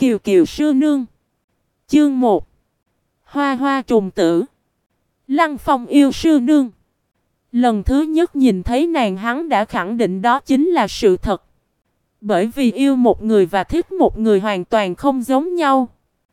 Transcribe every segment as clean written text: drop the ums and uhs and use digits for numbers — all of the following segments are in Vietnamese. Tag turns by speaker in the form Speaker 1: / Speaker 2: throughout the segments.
Speaker 1: Kiều Kiều sư nương. Chương 1. Hoa hoa trùng tử. Lăng Phong yêu sư nương. Lần thứ nhất nhìn thấy nàng, hắn đã khẳng định đó chính là sự thật. Bởi vì yêu một người và thích một người hoàn toàn không giống nhau.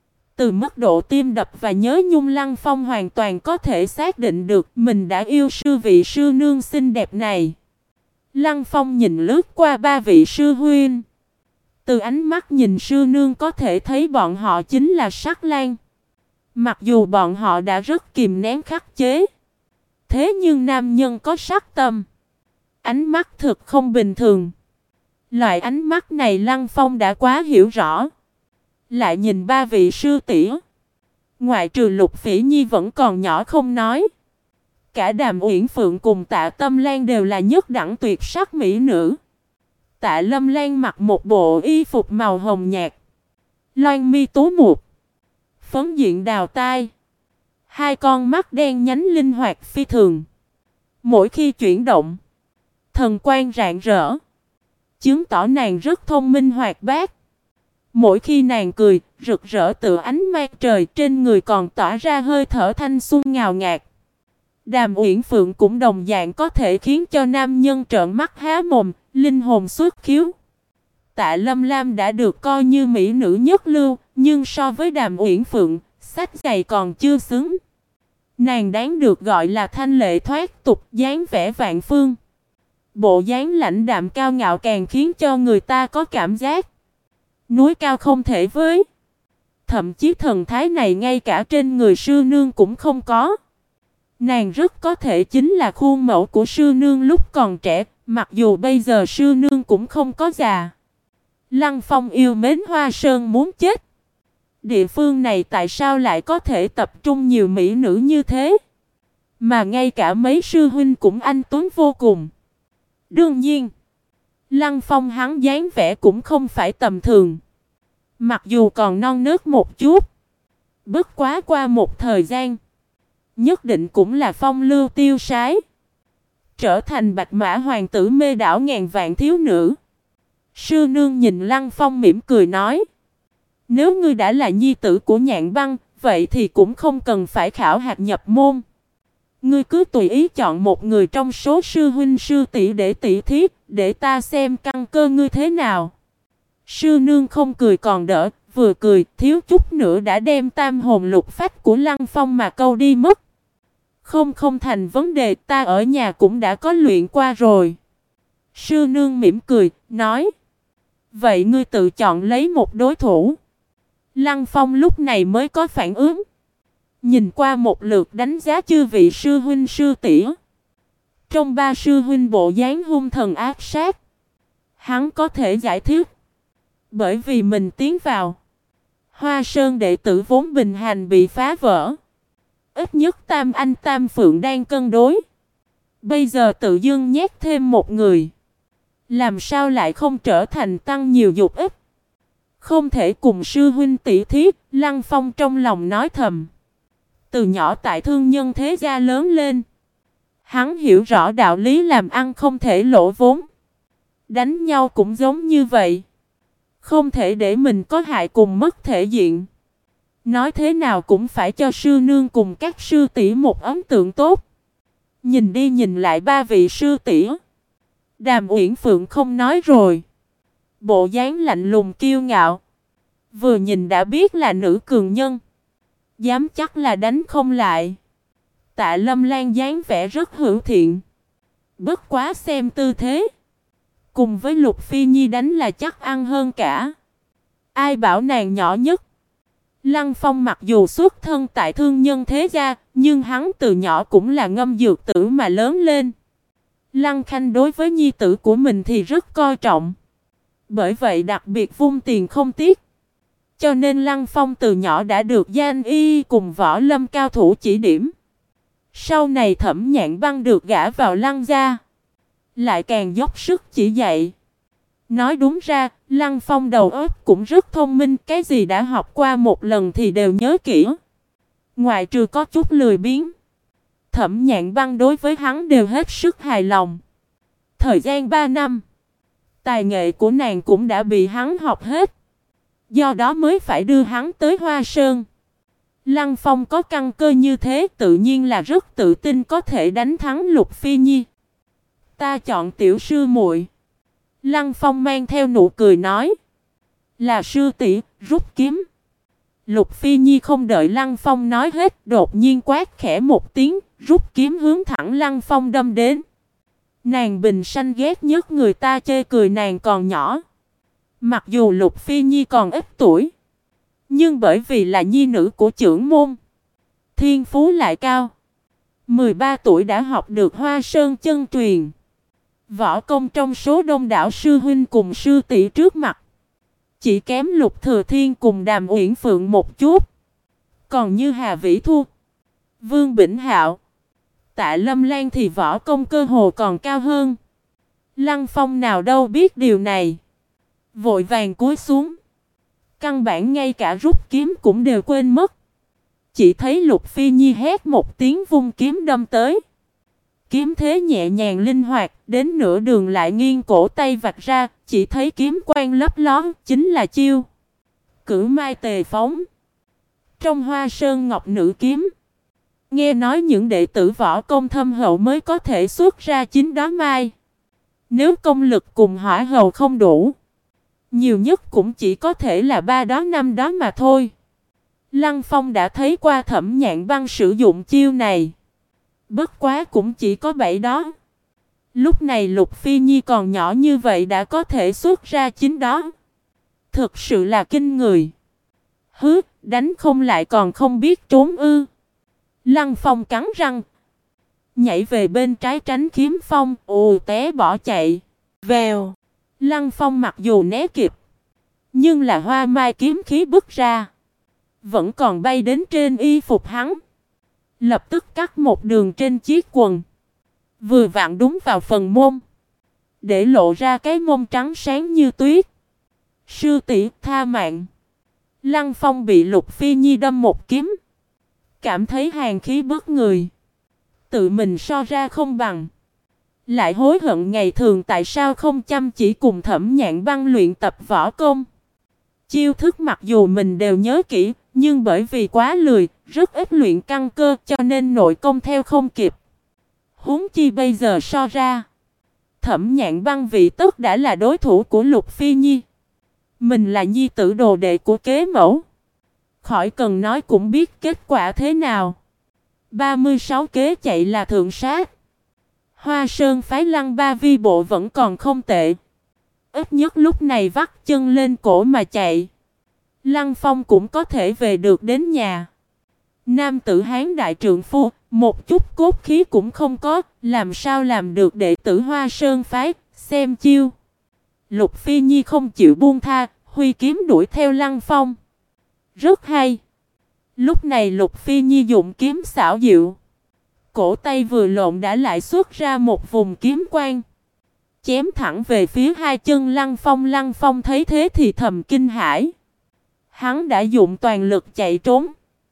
Speaker 1: Từ mức độ tim đập và nhớ nhung, Lăng Phong hoàn toàn có thể xác định được mình đã yêu vị sư nương xinh đẹp này. Lăng Phong nhìn lướt qua ba vị sư huynh. Từ ánh mắt nhìn sư nương có thể thấy bọn họ chính là sắc lang. Mặc dù bọn họ đã rất kìm nén khắc chế, thế nhưng nam nhân có sắc tâm, ánh mắt thực không bình thường. Loại ánh mắt này Lăng Phong đã quá hiểu rõ. Lại nhìn ba vị sư tỷ, ngoại trừ Lục Phỉ Nhi vẫn còn nhỏ không nói, cả Đàm Uyển Phượng cùng Tạ Tâm Lan đều là nhất đẳng tuyệt sắc mỹ nữ. Tạ Lâm Lan mặc một bộ y phục màu hồng nhạt, loan mi tú mục, phấn diện đào tai, hai con mắt đen nhánh linh hoạt phi thường. Mỗi khi chuyển động, thần quang rạng rỡ, chứng tỏ nàng rất thông minh hoạt bát. Mỗi khi nàng cười, rực rỡ tựa ánh mặt trời, trên người còn tỏa ra hơi thở thanh xuân ngào ngạt. Đàm Uyển Phượng cũng đồng dạng có thể khiến cho nam nhân trợn mắt há mồm, linh hồn xuất khiếu. Tạ Lâm Lam đã được coi như mỹ nữ nhất lưu, nhưng so với Đàm Uyển Phượng, sách giày còn chưa xứng. Nàng đáng được gọi là thanh lệ thoát tục, dáng vẻ vạn phương. Bộ dáng lãnh đạm cao ngạo càng khiến cho người ta có cảm giác núi cao không thể với. Thậm chí thần thái này ngay cả trên người sư nương cũng không có. Nàng rất có thể chính là khuôn mẫu của sư nương lúc còn trẻ, mặc dù bây giờ sư nương cũng không có già. Lăng Phong yêu mến Hoa Sơn muốn chết. Địa phương này tại sao lại có thể tập trung nhiều mỹ nữ như thế? Mà ngay cả mấy sư huynh cũng anh tuấn vô cùng. Đương nhiên, Lăng Phong hắn dáng vẻ cũng không phải tầm thường. Mặc dù còn non nớt một chút, bất quá qua một thời gian, nhất định cũng là phong lưu tiêu sái, trở thành bạch mã hoàng tử mê đảo ngàn vạn thiếu nữ. Sư nương nhìn Lăng Phong mỉm cười nói: nếu ngươi đã là nhi tử của Nhạn Băng, vậy thì cũng không cần phải khảo hạch nhập môn. Ngươi cứ tùy ý chọn một người trong số sư huynh sư tỷ để tỷ thí, để ta xem căn cơ ngươi thế nào. Sư nương không cười còn đỡ, vừa cười thiếu chút nữa đã đem tam hồn lục phách của Lăng Phong mà câu đi mất. Không thành vấn đề, ta ở nhà cũng đã có luyện qua rồi. Sư nương mỉm cười, nói: vậy ngươi tự chọn lấy một đối thủ. Lăng Phong lúc này mới có phản ứng. Nhìn qua một lượt đánh giá chư vị sư huynh sư tỷ. Trong ba sư huynh bộ dáng hung thần ác sát, hắn có thể giải thích. Bởi vì mình tiến vào, Hoa Sơn đệ tử vốn bình hành bị phá vỡ. Ít nhất Tam Anh Tam Phượng đang cân đối. Bây giờ tự dưng nhét thêm một người, làm sao lại không trở thành tăng nhiều dục ít. Không thể cùng sư huynh tỷ thí. Lăng Phong trong lòng nói thầm. Từ nhỏ tại thương nhân thế gia lớn lên, hắn hiểu rõ đạo lý làm ăn không thể lỗ vốn. Đánh nhau cũng giống như vậy, không thể để mình có hại cùng mất thể diện. Nói thế nào cũng phải cho sư nương cùng các sư tỷ một ấn tượng tốt. Nhìn đi nhìn lại ba vị sư tỷ, Đàm Uyển Phượng không nói rồi, bộ dáng lạnh lùng kiêu ngạo, vừa nhìn đã biết là nữ cường nhân, dám chắc là đánh không lại. Tạ Lâm Lan dáng vẻ rất hữu thiện, bất quá xem tư thế, cùng với Lục Phi Nhi đánh là chắc ăn hơn cả. Ai bảo nàng nhỏ nhất. Lăng Phong mặc dù xuất thân tại thương nhân thế gia, nhưng hắn từ nhỏ cũng là ngâm dược tử mà lớn lên. Lăng Khanh đối với nhi tử của mình thì rất coi trọng, bởi vậy đặc biệt vung tiền không tiếc. Cho nên Lăng Phong từ nhỏ đã được Danh Y cùng võ lâm cao thủ chỉ điểm. Sau này Thẩm Nhạn Băng được gả vào Lăng gia, lại càng dốc sức chỉ dạy. Nói đúng ra, Lăng Phong đầu óc cũng rất thông minh, cái gì đã học qua một lần thì đều nhớ kỹ. Ngoại trừ có chút lười biếng, Thẩm Nhạn Băng đối với hắn đều hết sức hài lòng. Thời gian 3 năm, tài nghệ của nàng cũng đã bị hắn học hết. do đó mới phải đưa hắn tới Hoa Sơn. Lăng Phong có căn cơ như thế tự nhiên là rất tự tin có thể đánh thắng Lục Phi Nhi. Ta chọn tiểu sư muội. Lăng Phong mang theo nụ cười nói. Là sư tỷ, rút kiếm. Lục Phi Nhi không đợi Lăng Phong nói hết, đột nhiên quát khẽ một tiếng, rút kiếm hướng thẳng Lăng Phong đâm đến. Nàng bình sanh ghét nhất người ta chê cười nàng còn nhỏ. Mặc dù Lục Phi Nhi còn ít tuổi, nhưng bởi vì là nhi nữ của trưởng môn, thiên phú lại cao. 13 tuổi đã học được Hoa Sơn chân truyền. Võ công trong số đông đảo sư huynh cùng sư tỷ trước mặt, chỉ kém Lục Thừa Thiên cùng Đàm Uyển Phượng một chút. Còn như Hà Vĩ Thu, Vương Bỉnh Hạo, Tạ Lâm Lan thì võ công cơ hồ còn cao hơn. Lăng Phong nào đâu biết điều này, vội vàng cúi xuống, căn bản ngay cả rút kiếm cũng đều quên mất. Chỉ thấy Lục Phi Nhi hét một tiếng vung kiếm đâm tới. Kiếm thế nhẹ nhàng linh hoạt, đến nửa đường lại nghiêng cổ tay vạch ra, chỉ thấy kiếm quang lấp ló, chính là chiêu Cửu Mai Tề Phóng. Trong Hoa Sơn Ngọc Nữ Kiếm, nghe nói những đệ tử võ công thâm hậu mới có thể xuất ra 9 đóa mai. Nếu công lực cùng hỏa hầu không đủ, nhiều nhất cũng chỉ có thể là 3 đóa 5 đóa mà thôi. Lăng Phong đã thấy qua Thẩm Nhạn Băng sử dụng chiêu này, bất quá cũng chỉ có 7 đó. Lúc này Lục Phi Nhi còn nhỏ như vậy đã có thể xuất ra 9 đó. Thực sự là kinh người. Hứ, đánh không lại còn không biết trốn ư. Lăng Phong cắn răng, nhảy về bên trái tránh kiếm phong, ù té bỏ chạy. Vèo. Lăng Phong mặc dù né kịp, nhưng là hoa mai kiếm khí bứt ra, vẫn còn bay đến trên y phục hắn. Lập tức cắt một đường trên chiếc quần, vừa vặn đúng vào phần mông, để lộ ra cái mông trắng sáng như tuyết. Sư tỷ tha mạng. Lăng Phong bị Lục Phi Nhi đâm một kiếm, cảm thấy hàn khí bức người, tự mình so ra không bằng, lại hối hận ngày thường tại sao không chăm chỉ cùng Thẩm Nhạn Băng luyện tập võ công. Chiêu thức mặc dù mình đều nhớ kỹ, nhưng bởi vì quá lười, rất ít luyện căn cơ cho nên nội công theo không kịp. Huống chi bây giờ so ra, Thẩm Nhạn Băng vị tất đã là đối thủ của Lục Phi Nhi. Mình là nhi tử đồ đệ của kế mẫu, khỏi cần nói cũng biết kết quả thế nào. 36 kế chạy là thượng sát. Hoa Sơn phái Lăng Ba Vi bộ vẫn còn không tệ, ít nhất lúc này vắt chân lên cổ mà chạy, Lăng Phong cũng có thể về được đến nhà. Nam tử Hán đại trượng phu, một chút cốt khí cũng không có, làm sao làm được đệ tử Hoa Sơn phái. Xem chiêu. Lục Phi Nhi không chịu buông tha, huy kiếm đuổi theo Lăng Phong. Rất hay. Lúc này Lục Phi Nhi dụng kiếm xảo diệu, cổ tay vừa lộn đã lại xuất ra một vùng kiếm quang, chém thẳng về phía hai chân Lăng Phong. Lăng Phong thấy thế thì thầm kinh hãi. Hắn đã dụng toàn lực chạy trốn,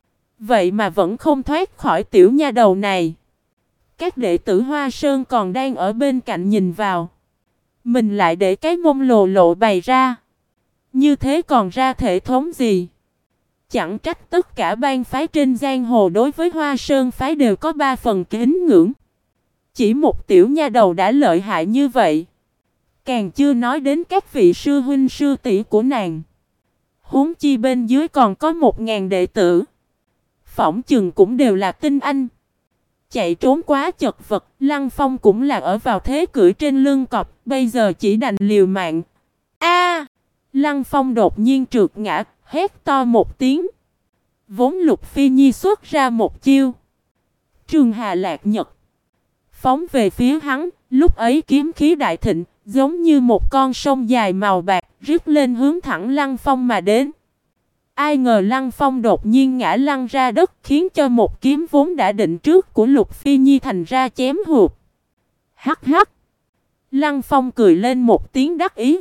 Speaker 1: vậy mà vẫn không thoát khỏi tiểu nha đầu này. Các đệ tử Hoa Sơn còn đang ở bên cạnh nhìn vào, mình lại để cái mông lồ lộ bày ra, như thế còn ra thể thống gì. Chẳng trách tất cả bang phái trên giang hồ đối với Hoa Sơn phái đều có 3 phần kính ngưỡng. Chỉ một tiểu nha đầu đã lợi hại như vậy, càng chưa nói đến các vị sư huynh sư tỷ của nàng. Huống chi bên dưới còn có 1000 đệ tử, phỏng chừng cũng đều là tinh anh. Chạy trốn quá chật vật, Lăng Phong cũng là ở vào thế cưỡi trên lưng cọp, bây giờ chỉ đành liều mạng. A! Lăng Phong đột nhiên trượt ngã, hét to một tiếng. Vốn Lục Phi Nhi xuất ra một chiêu Trường Hà Lạc Nhật, phóng về phía hắn. Lúc ấy kiếm khí đại thịnh, giống như một con sông dài màu bạc, rít lên hướng thẳng Lăng Phong mà đến. Ai ngờ Lăng Phong đột nhiên ngã lăn ra đất, khiến cho một kiếm vốn đã định trước của Lục Phi Nhi thành ra chém hụt. Hắc hắc! Lăng Phong cười lên một tiếng đắc ý,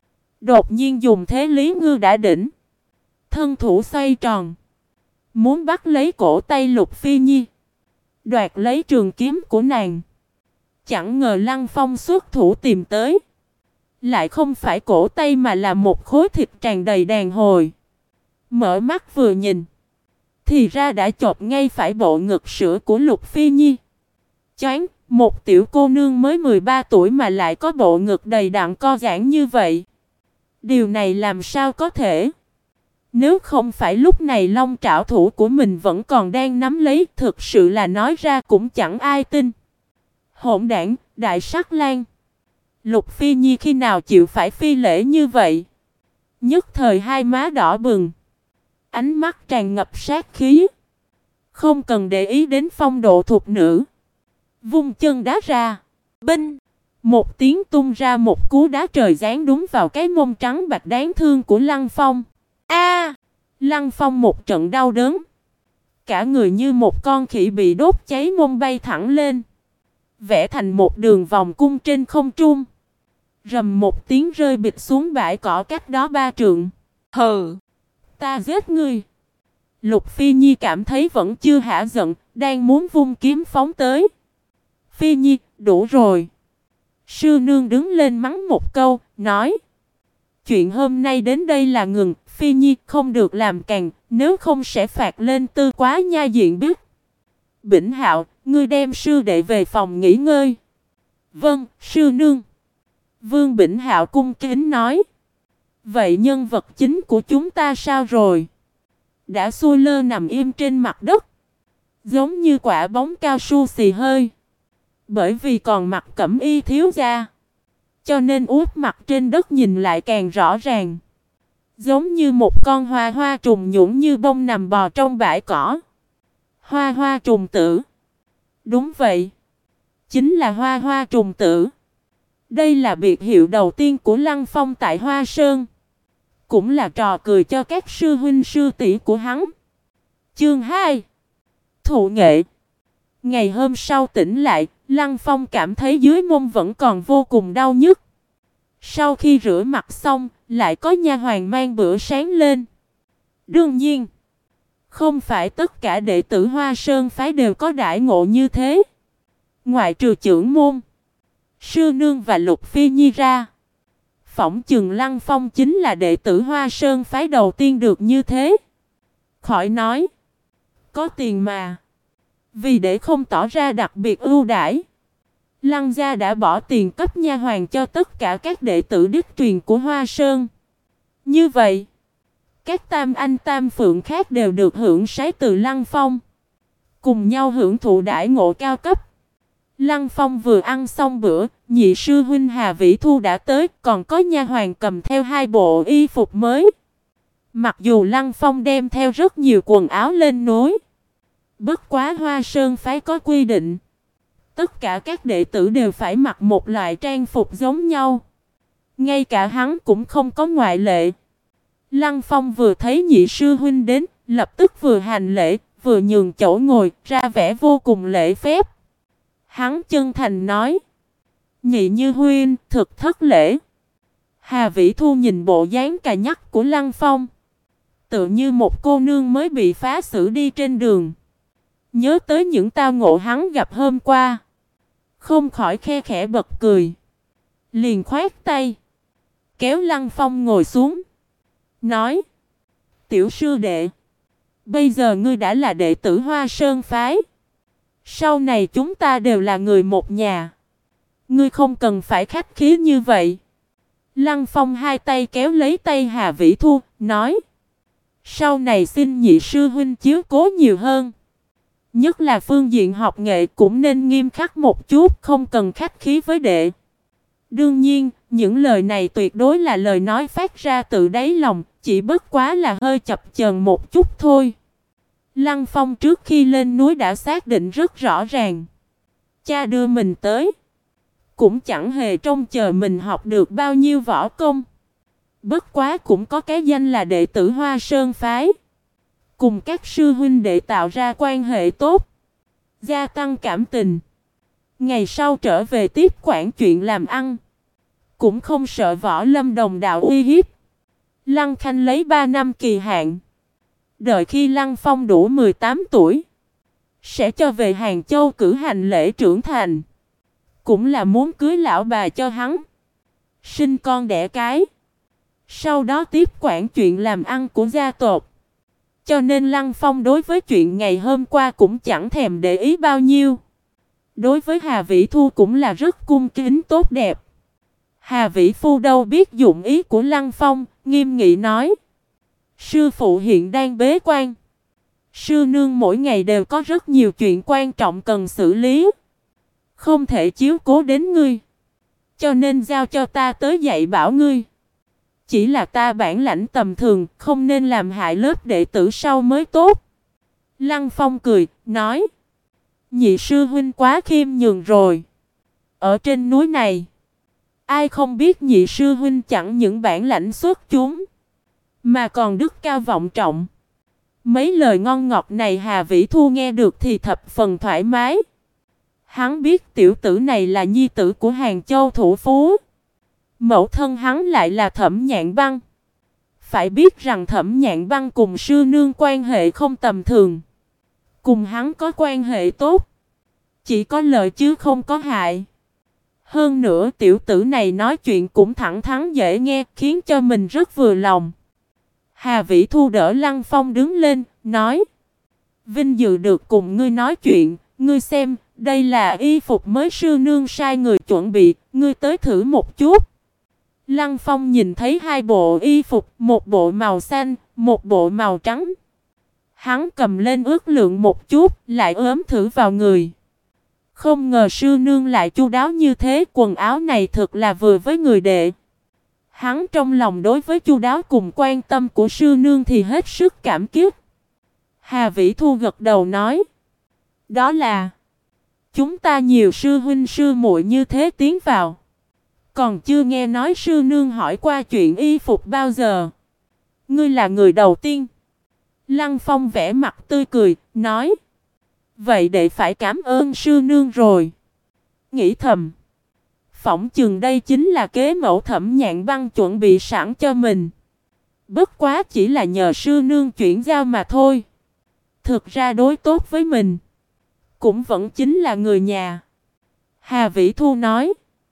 Speaker 1: đột nhiên dùng thế Lý Ngư đã đỉnh, thân thủ xoay tròn, muốn bắt lấy cổ tay Lục Phi Nhi, đoạt lấy trường kiếm của nàng. Chẳng ngờ Lăng Phong xuất thủ tìm tới, lại không phải cổ tay mà là một khối thịt tràn đầy đàn hồi. Mở mắt vừa nhìn, thì ra đã chộp ngay phải bộ ngực sữa của Lục Phi Nhi. Choáng, một tiểu cô nương mới 13 tuổi mà lại có bộ ngực đầy đặn co giãn như vậy. Điều này làm sao có thể? Nếu không phải lúc này long trảo thủ của mình vẫn còn đang nắm lấy, thực sự là nói ra cũng chẳng ai tin. Hỗn đản, đại sắc lang. Lục Phi Nhi khi nào chịu phải phi lễ như vậy? Nhất thời hai má đỏ bừng, ánh mắt tràn ngập sát khí. Không cần để ý đến phong độ thục nữ, vung chân đá ra. Binh! Một tiếng tung ra một cú đá trời giáng đúng vào cái mông trắng bạch đáng thương của Lăng Phong. A! Lăng Phong một trận đau đớn, cả người như một con khỉ bị đốt cháy mông bay thẳng lên, vẽ thành một đường vòng cung trên không trung. Rầm một tiếng rơi bịch xuống bãi cỏ cách đó 3 trượng. Hừ! Ta giết ngươi! Lục Phi Nhi cảm thấy vẫn chưa hả giận, đang muốn vung kiếm phóng tới. Phi Nhi, đủ rồi. Sư nương đứng lên mắng một câu, nói: chuyện hôm nay đến đây là ngừng, Phi Nhi không được làm càng, nếu không sẽ phạt lên tư quá nha diện biết. Bỉnh Hạo, ngươi đem sư đệ về phòng nghỉ ngơi. Vâng, sư nương. Vương Bỉnh Hạo cung kính nói. Vậy nhân vật chính của chúng ta sao rồi? Đã xuôi lơ nằm im trên mặt đất, giống như quả bóng cao su xì hơi. Bởi vì còn mặc cẩm y thiếu gia, cho nên úp mặt trên đất nhìn lại càng rõ ràng, giống như một con hoa hoa trùng nhũng như bông nằm bò trong bãi cỏ. Hoa hoa trùng tử. Đúng vậy, chính là hoa hoa trùng tử. Đây là biệt hiệu đầu tiên của Lăng Phong tại Hoa Sơn, cũng là trò cười cho các sư huynh sư tỷ của hắn. Chương 2. Thụ nghệ. Ngày hôm sau tỉnh lại, Lăng Phong cảm thấy dưới mông vẫn còn vô cùng đau nhức. Sau khi rửa mặt xong, lại có nha hoàn mang bữa sáng lên. Đương nhiên, không phải tất cả đệ tử Hoa Sơn phái đều có đãi ngộ như thế. Ngoại trừ trưởng môn, sư nương và Lục Phi Nhi ra, phỏng chừng Lăng Phong chính là đệ tử Hoa Sơn phái đầu tiên được như thế. Khỏi nói, có tiền mà. Vì để không tỏ ra đặc biệt ưu đãi, Lăng gia đã bỏ tiền cấp nha hoàn cho tất cả các đệ tử đích truyền của Hoa Sơn. Như vậy, các tam anh tam phượng khác đều được hưởng sái từ Lăng Phong, cùng nhau hưởng thụ đãi ngộ cao cấp. Lăng Phong vừa ăn xong bữa, nhị sư huynh Hà Vĩ Thu đã tới, còn có nha hoàn cầm theo 2 bộ y phục mới. Mặc dù Lăng Phong đem theo rất nhiều quần áo lên núi, bất quá Hoa Sơn phái có quy định, tất cả các đệ tử đều phải mặc một loại trang phục giống nhau. Ngay cả hắn cũng không có ngoại lệ. Lăng Phong vừa thấy nhị sư huynh đến, lập tức vừa hành lễ, vừa nhường chỗ ngồi, ra vẻ vô cùng lễ phép. Hắn chân thành nói: nhị như huynh, thực thất lễ. Hà Vĩ Thu nhìn bộ dáng cà nhắc của Lăng Phong, tựa như một cô nương mới bị phá xử đi trên đường, nhớ tới những tao ngộ hắn gặp hôm qua, không khỏi khe khẽ bật cười. Liền khoát tay, kéo Lăng Phong ngồi xuống, nói: tiểu sư đệ, bây giờ ngươi đã là đệ tử Hoa Sơn phái, sau này chúng ta đều là người một nhà, ngươi không cần phải khách khí như vậy. Lăng Phong hai tay kéo lấy tay Hà Vĩ Thu, nói: sau này xin nhị sư huynh chiếu cố nhiều hơn, nhất là phương diện học nghệ cũng nên nghiêm khắc một chút, không cần khách khí với đệ. Đương nhiên, những lời này tuyệt đối là lời nói phát ra từ đáy lòng, chỉ bất quá là hơi chập chờn một chút thôi. Lăng Phong trước khi lên núi đã xác định rất rõ ràng, cha đưa mình tới, cũng chẳng hề trông chờ mình học được bao nhiêu võ công. Bất quá cũng có cái danh là đệ tử Hoa Sơn phái, cùng các sư huynh đệ tạo ra quan hệ tốt, gia tăng cảm tình. Ngày sau trở về tiếp quản chuyện làm ăn, cũng không sợ Võ Lâm đồng đạo uy hiếp. Lăng Khanh lấy 3 năm kỳ hạn, đợi khi Lăng Phong đủ 18 tuổi, sẽ cho về Hàng Châu cử hành lễ trưởng thành, cũng là muốn cưới lão bà cho hắn. sinh con đẻ cái. Sau đó tiếp quản chuyện làm ăn của gia tộc. Cho nên Lăng Phong đối với chuyện ngày hôm qua cũng chẳng thèm để ý bao nhiêu. Đối với Hà Vĩ Thu cũng là rất cung kính tốt đẹp. Hà Vĩ Phu đâu biết dụng ý của Lăng Phong, nghiêm nghị nói. Sư phụ hiện đang bế quan. Sư nương mỗi ngày đều có rất nhiều chuyện quan trọng cần xử lý. Không thể chiếu cố đến ngươi. Cho nên giao cho ta tới dạy bảo ngươi. Chỉ là ta bản lãnh tầm thường, không nên làm hại lớp đệ tử sau mới tốt. Lăng Phong cười, nói. Nhị sư huynh quá khiêm nhường rồi. Ở trên núi này, ai không biết nhị sư huynh chẳng những bản lãnh xuất chúng, mà còn đức cao vọng trọng. Mấy lời ngon ngọt này Hà Vĩ Thu nghe được thì thập phần thoải mái. Hắn biết tiểu tử này là nhi tử của Hàng Châu thủ phú. Mẫu thân hắn lại là Thẩm Nhạn Băng. Phải biết rằng Thẩm Nhạn Băng cùng sư nương quan hệ không tầm thường. Cùng hắn có quan hệ tốt. Chỉ có lợi chứ không có hại. Hơn nữa tiểu tử này nói chuyện cũng thẳng thắn dễ nghe, khiến cho mình rất vừa lòng. Hà Vĩ Thu đỡ Lăng Phong đứng lên, nói. Vinh dự được cùng ngươi nói chuyện, ngươi xem, đây là y phục mới sư nương sai người chuẩn bị, ngươi tới thử một chút. Lăng Phong nhìn thấy hai bộ y phục, một bộ màu xanh, một bộ màu trắng. Hắn cầm lên ước lượng một chút, lại ốm thử vào người. Không ngờ sư nương lại chu đáo như thế, quần áo này thật là vừa với người đệ. Hắn trong lòng đối với chu đáo cùng quan tâm của sư nương thì hết sức cảm kích. Hà Vĩ Thu gật đầu nói. Đó là chúng ta nhiều sư huynh sư muội như thế tiến vào. Còn chưa nghe nói sư nương hỏi qua chuyện y phục bao giờ. Ngươi là người đầu tiên. Lăng Phong vẽ mặt tươi cười, nói. Vậy đệ phải cảm ơn sư nương rồi. Nghĩ thầm. Phỏng chừng đây chính là kế mẫu Thẩm Nhạn Băng chuẩn bị sẵn cho mình. Bất quá chỉ là nhờ sư nương chuyển giao mà thôi. Thực ra đối tốt với mình cũng vẫn chính là người nhà. Hà Vĩ Thu nói.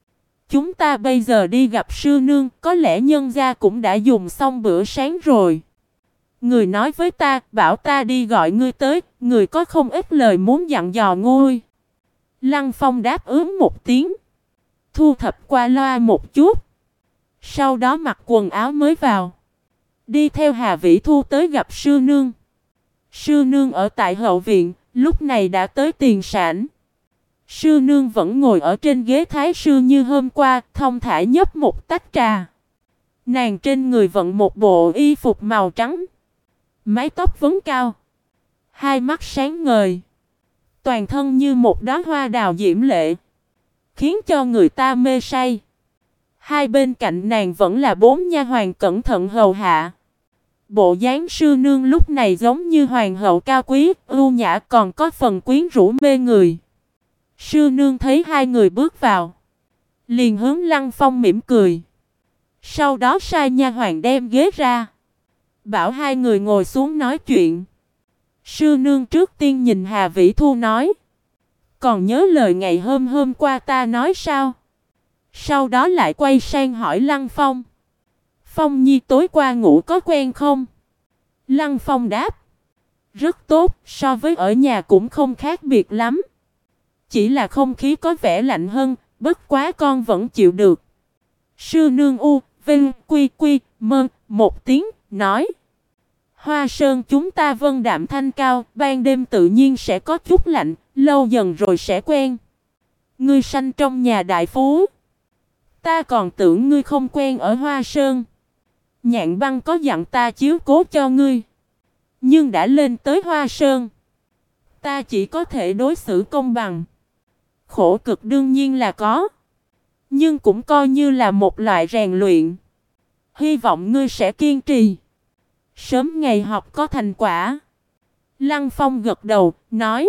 Speaker 1: Chúng ta bây giờ đi gặp sư nương, có lẽ nhân gia cũng đã dùng xong bữa sáng rồi. Người nói với ta, bảo ta đi gọi ngươi tới, người có không ít lời muốn dặn dò ngươi. Lăng Phong đáp ứng một tiếng. Thu thập qua loa một chút. Sau đó mặc quần áo mới vào. Đi theo Hà Vĩ Thu tới gặp sư nương. Sư nương ở tại hậu viện, lúc này đã tới tiền sảnh. Sư nương vẫn ngồi ở trên ghế thái sư như hôm qua, thong thả nhấp một tách trà. Nàng trên người vận một bộ y phục màu trắng. Mái tóc vấn cao. Hai mắt sáng ngời. Toàn thân như một đóa hoa đào diễm lệ, khiến cho người ta mê say. Hai bên cạnh nàng vẫn là 4 nha hoàn cẩn thận hầu hạ. Bộ dáng sư nương lúc này giống như hoàng hậu cao quý, ưu nhã, còn có phần quyến rũ mê người. Sư nương thấy hai người bước vào, liền hướng Lăng Phong mỉm cười. Sau đó sai nha hoàn đem ghế ra, bảo hai người ngồi xuống nói chuyện. Sư nương trước tiên nhìn Hà Vĩ Thu nói. Còn nhớ lời ngày hôm qua ta nói sao? Sau đó lại quay sang hỏi Lăng Phong. Phong nhi tối qua ngủ có quen không? Lăng Phong đáp. Rất tốt, so với ở nhà cũng không khác biệt lắm. Chỉ là không khí có vẻ lạnh hơn, bất quá con vẫn chịu được. Sư nương u, vinh, quy quy, mơ, một tiếng, nói. Hoa sơn chúng ta vân đạm thanh cao, ban đêm tự nhiên sẽ có chút lạnh, lâu dần rồi sẽ quen. Ngươi sanh trong nhà đại phú. Ta còn tưởng ngươi không quen ở Hoa Sơn. Nhạn Băng có dặn ta chiếu cố cho ngươi. Nhưng đã lên tới Hoa Sơn, ta chỉ có thể đối xử công bằng. Khổ cực đương nhiên là có, nhưng cũng coi như là một loại rèn luyện. Hy vọng ngươi sẽ kiên trì, sớm ngày học có thành quả. Lăng Phong gật đầu, nói.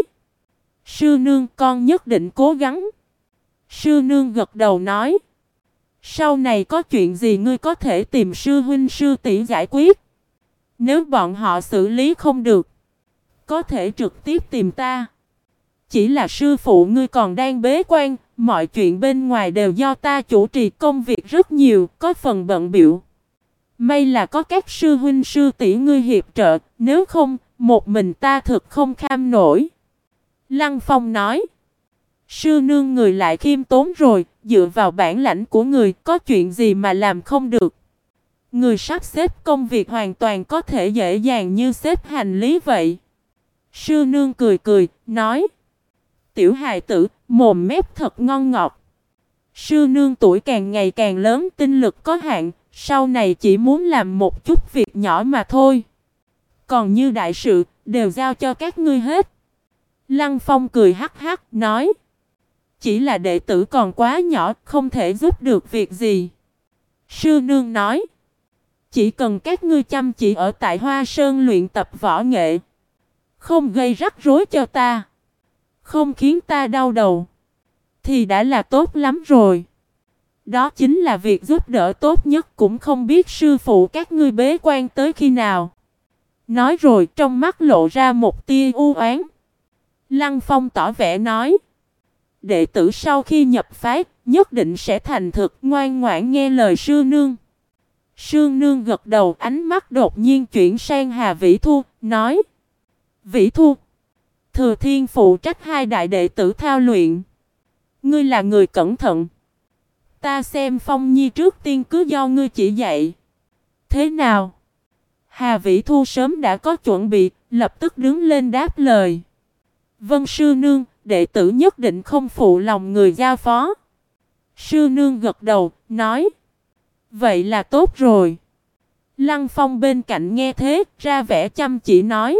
Speaker 1: Sư nương con nhất định cố gắng. Sư nương gật đầu nói. Sau này có chuyện gì ngươi có thể tìm sư huynh sư tỷ giải quyết. Nếu bọn họ xử lý không được, có thể trực tiếp tìm ta. Chỉ là sư phụ ngươi còn đang bế quan, mọi chuyện bên ngoài đều do ta chủ trì, công việc rất nhiều, có phần bận bịu. May là có các sư huynh sư tỷ ngươi hiệp trợ, nếu không, một mình ta thực không kham nổi. Lăng Phong nói. Sư nương người lại khiêm tốn rồi, dựa vào bản lãnh của người, có chuyện gì mà làm không được. Người sắp xếp công việc hoàn toàn có thể dễ dàng như xếp hành lý vậy. Sư nương cười cười, nói. Tiểu hài tử, mồm mép thật ngon ngọt. Sư nương tuổi càng ngày càng lớn, tinh lực có hạn, sau này chỉ muốn làm một chút việc nhỏ mà thôi. Còn như đại sự, đều giao cho các ngươi hết. Lăng Phong cười hắc hắc, nói. Chỉ là đệ tử còn quá nhỏ, không thể giúp được việc gì. Sư nương nói. Chỉ cần các ngươi chăm chỉ ở tại Hoa Sơn luyện tập võ nghệ, không gây rắc rối cho ta, không khiến ta đau đầu, thì đã là tốt lắm rồi. Đó chính là việc giúp đỡ tốt nhất, cũng không biết sư phụ các ngươi bế quan tới khi nào. Nói rồi trong mắt lộ ra một tia u oán. Lăng Phong tỏ vẻ nói. Đệ tử sau khi nhập phái, nhất định sẽ thành thực ngoan ngoãn nghe lời sư nương. Sư nương gật đầu, ánh mắt đột nhiên chuyển sang Hà Vĩ Thu, nói. Vĩ Thu, Thừa Thiên phụ trách hai đại đệ tử thao luyện. Ngươi là người cẩn thận. Ta xem Phong Nhi trước tiên cứ do ngươi chỉ dạy. Thế nào? Hà Vĩ Thu sớm đã có chuẩn bị, lập tức đứng lên đáp lời. Vâng sư nương, đệ tử nhất định không phụ lòng người giao phó. Sư nương gật đầu, nói. Vậy là tốt rồi. Lăng Phong bên cạnh nghe thế, ra vẻ chăm chỉ nói.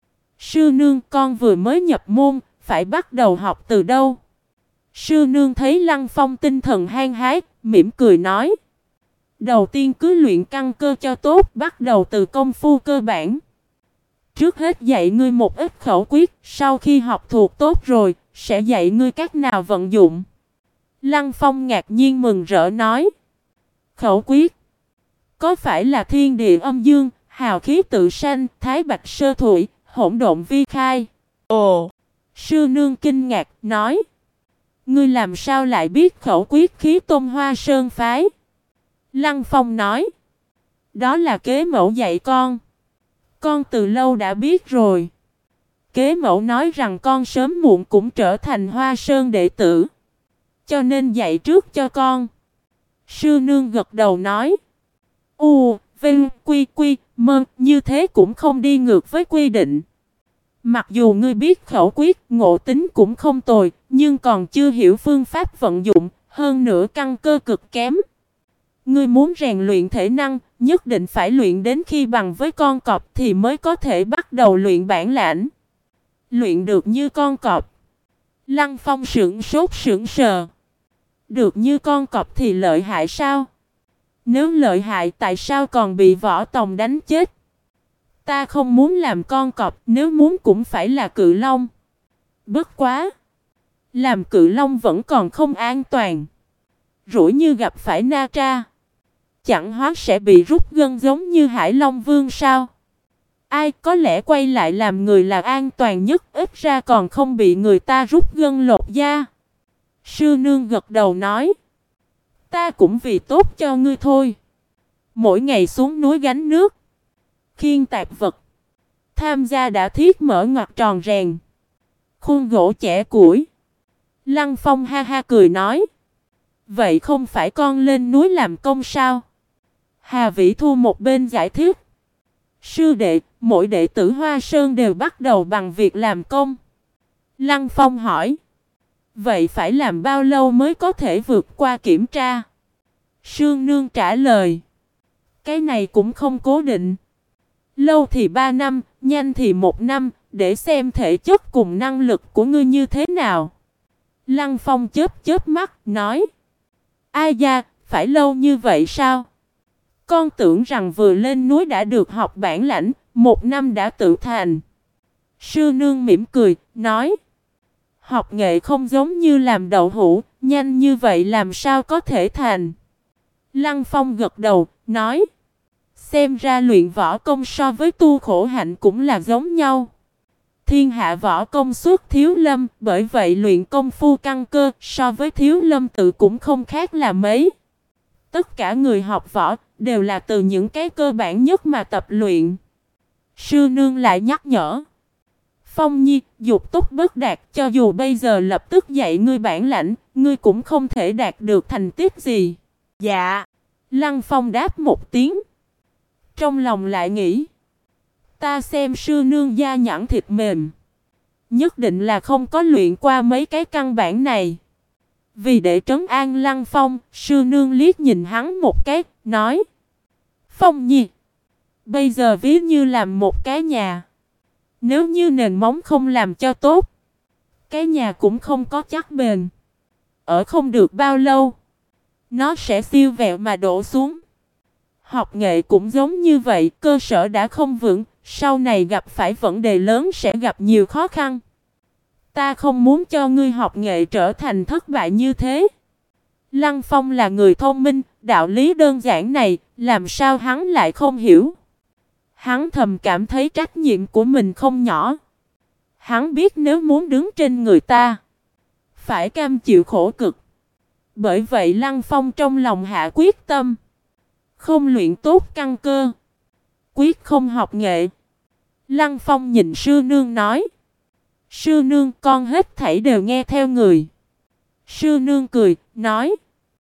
Speaker 1: Sư nương, con vừa mới nhập môn, phải bắt đầu học từ đâu? Sư nương thấy Lăng Phong tinh thần hăng hái, mỉm cười nói. Đầu tiên cứ luyện căn cơ cho tốt, bắt đầu từ công phu cơ bản. Trước hết dạy ngươi một ít khẩu quyết, sau khi học thuộc tốt rồi, sẽ dạy ngươi cách nào vận dụng. Lăng Phong ngạc nhiên mừng rỡ nói. Khẩu quyết? Có phải là thiên địa âm dương, hào khí tự sanh, thái bạch sơ thủy, hỗn độn vi khai? Ồ! Sư nương kinh ngạc, nói. Ngươi làm sao lại biết khẩu quyết khí tôn Hoa Sơn phái? Lăng Phong nói. Đó là kế mẫu dạy con. Con từ lâu đã biết rồi. Kế mẫu nói rằng con sớm muộn cũng trở thành Hoa Sơn đệ tử, cho nên dạy trước cho con. Sư nương gật đầu nói. Vinh, quy, mơ, như thế cũng không đi ngược với quy định. Mặc dù ngươi biết khẩu quyết, ngộ tính cũng không tồi, nhưng còn chưa hiểu phương pháp vận dụng, hơn nữa căn cơ cực kém. Ngươi muốn rèn luyện thể năng, nhất định phải luyện đến khi bằng với con cọp thì mới có thể bắt đầu luyện bản lãnh. Luyện được như con cọp. Lăng Phong sững sốt sững sờ. Được như con cọp thì lợi hại sao? Nếu lợi hại tại sao còn bị Võ Tòng đánh chết? Ta không muốn làm con cọp, nếu muốn cũng phải là cự long. Bất quá! Làm cự long vẫn còn không an toàn. Rủi như gặp phải Na Tra, chẳng hóa sẽ bị rút gân giống như Hải Long Vương sao? Ai có lẽ quay lại làm người là an toàn nhất, ít ra còn không bị người ta rút gân lột da. Sư nương gật đầu nói. Ta cũng vì tốt cho ngươi thôi. Mỗi ngày xuống núi gánh nước, khiêng tạp vật, tham gia đã thiết mở ngoặt tròn rèn, khuôn gỗ chẻ củi. Lăng Phong ha ha cười nói. Vậy không phải con lên núi làm công sao? Hà Vĩ Thu một bên giải thích. Sư đệ, mỗi đệ tử Hoa Sơn đều bắt đầu bằng việc làm công. Lăng Phong hỏi. Vậy phải làm bao lâu mới có thể vượt qua kiểm tra? Sương Nương trả lời. Cái này cũng không cố định. Lâu thì 3 năm, nhanh thì 1 năm, để xem thể chất cùng năng lực của ngươi như thế nào. Lăng Phong chớp chớp mắt, nói. Ai da, phải lâu như vậy sao? Con tưởng rằng vừa lên núi đã được học bản lãnh, 1 năm đã tự thành. Sư nương mỉm cười, nói. Học nghệ không giống như làm đậu hũ, nhanh như vậy làm sao có thể thành? Lăng Phong gật đầu, nói. Xem ra luyện võ công so với tu khổ hạnh cũng là giống nhau. thiên hạ võ công xuất Thiếu Lâm, bởi vậy luyện công phu căn cơ so với Thiếu Lâm tự cũng không khác là mấy. Tất cả người học võ đều là từ những cái cơ bản nhất mà tập luyện. Sư nương lại nhắc nhở. Phong Nhi, dục tốc bất đạt, cho dù bây giờ lập tức dạy ngươi bản lãnh, ngươi cũng không thể đạt được thành tích gì. Dạ. Lăng Phong đáp một tiếng. Trong lòng lại nghĩ. Ta xem sư nương da nhẵn thịt mềm. Nhất định là không có luyện qua mấy cái căn bản này. Vì để trấn an Lăng Phong, sư nương liếc nhìn hắn một cái, nói. Phong Nhi, bây giờ ví như làm một cái nhà. Nếu như nền móng không làm cho tốt, cái nhà cũng không có chắc bền. Ở không được bao lâu, nó sẽ siêu vẹo mà đổ xuống. Học nghệ cũng giống như vậy, cơ sở đã không vững, sau này gặp phải vấn đề lớn sẽ gặp nhiều khó khăn. Ta không muốn cho ngươi học nghệ trở thành thất bại như thế. Lăng Phong là người thông minh, đạo lý đơn giản này, làm sao hắn lại không hiểu. Hắn thầm cảm thấy trách nhiệm của mình không nhỏ. Hắn biết nếu muốn đứng trên người ta, phải cam chịu khổ cực. Bởi vậy Lăng Phong trong lòng hạ quyết tâm. Không luyện tốt căn cơ, quyết không học nghệ. Lăng Phong nhìn sư nương nói. Sư nương, con hết thảy đều nghe theo người. Sư nương cười, nói.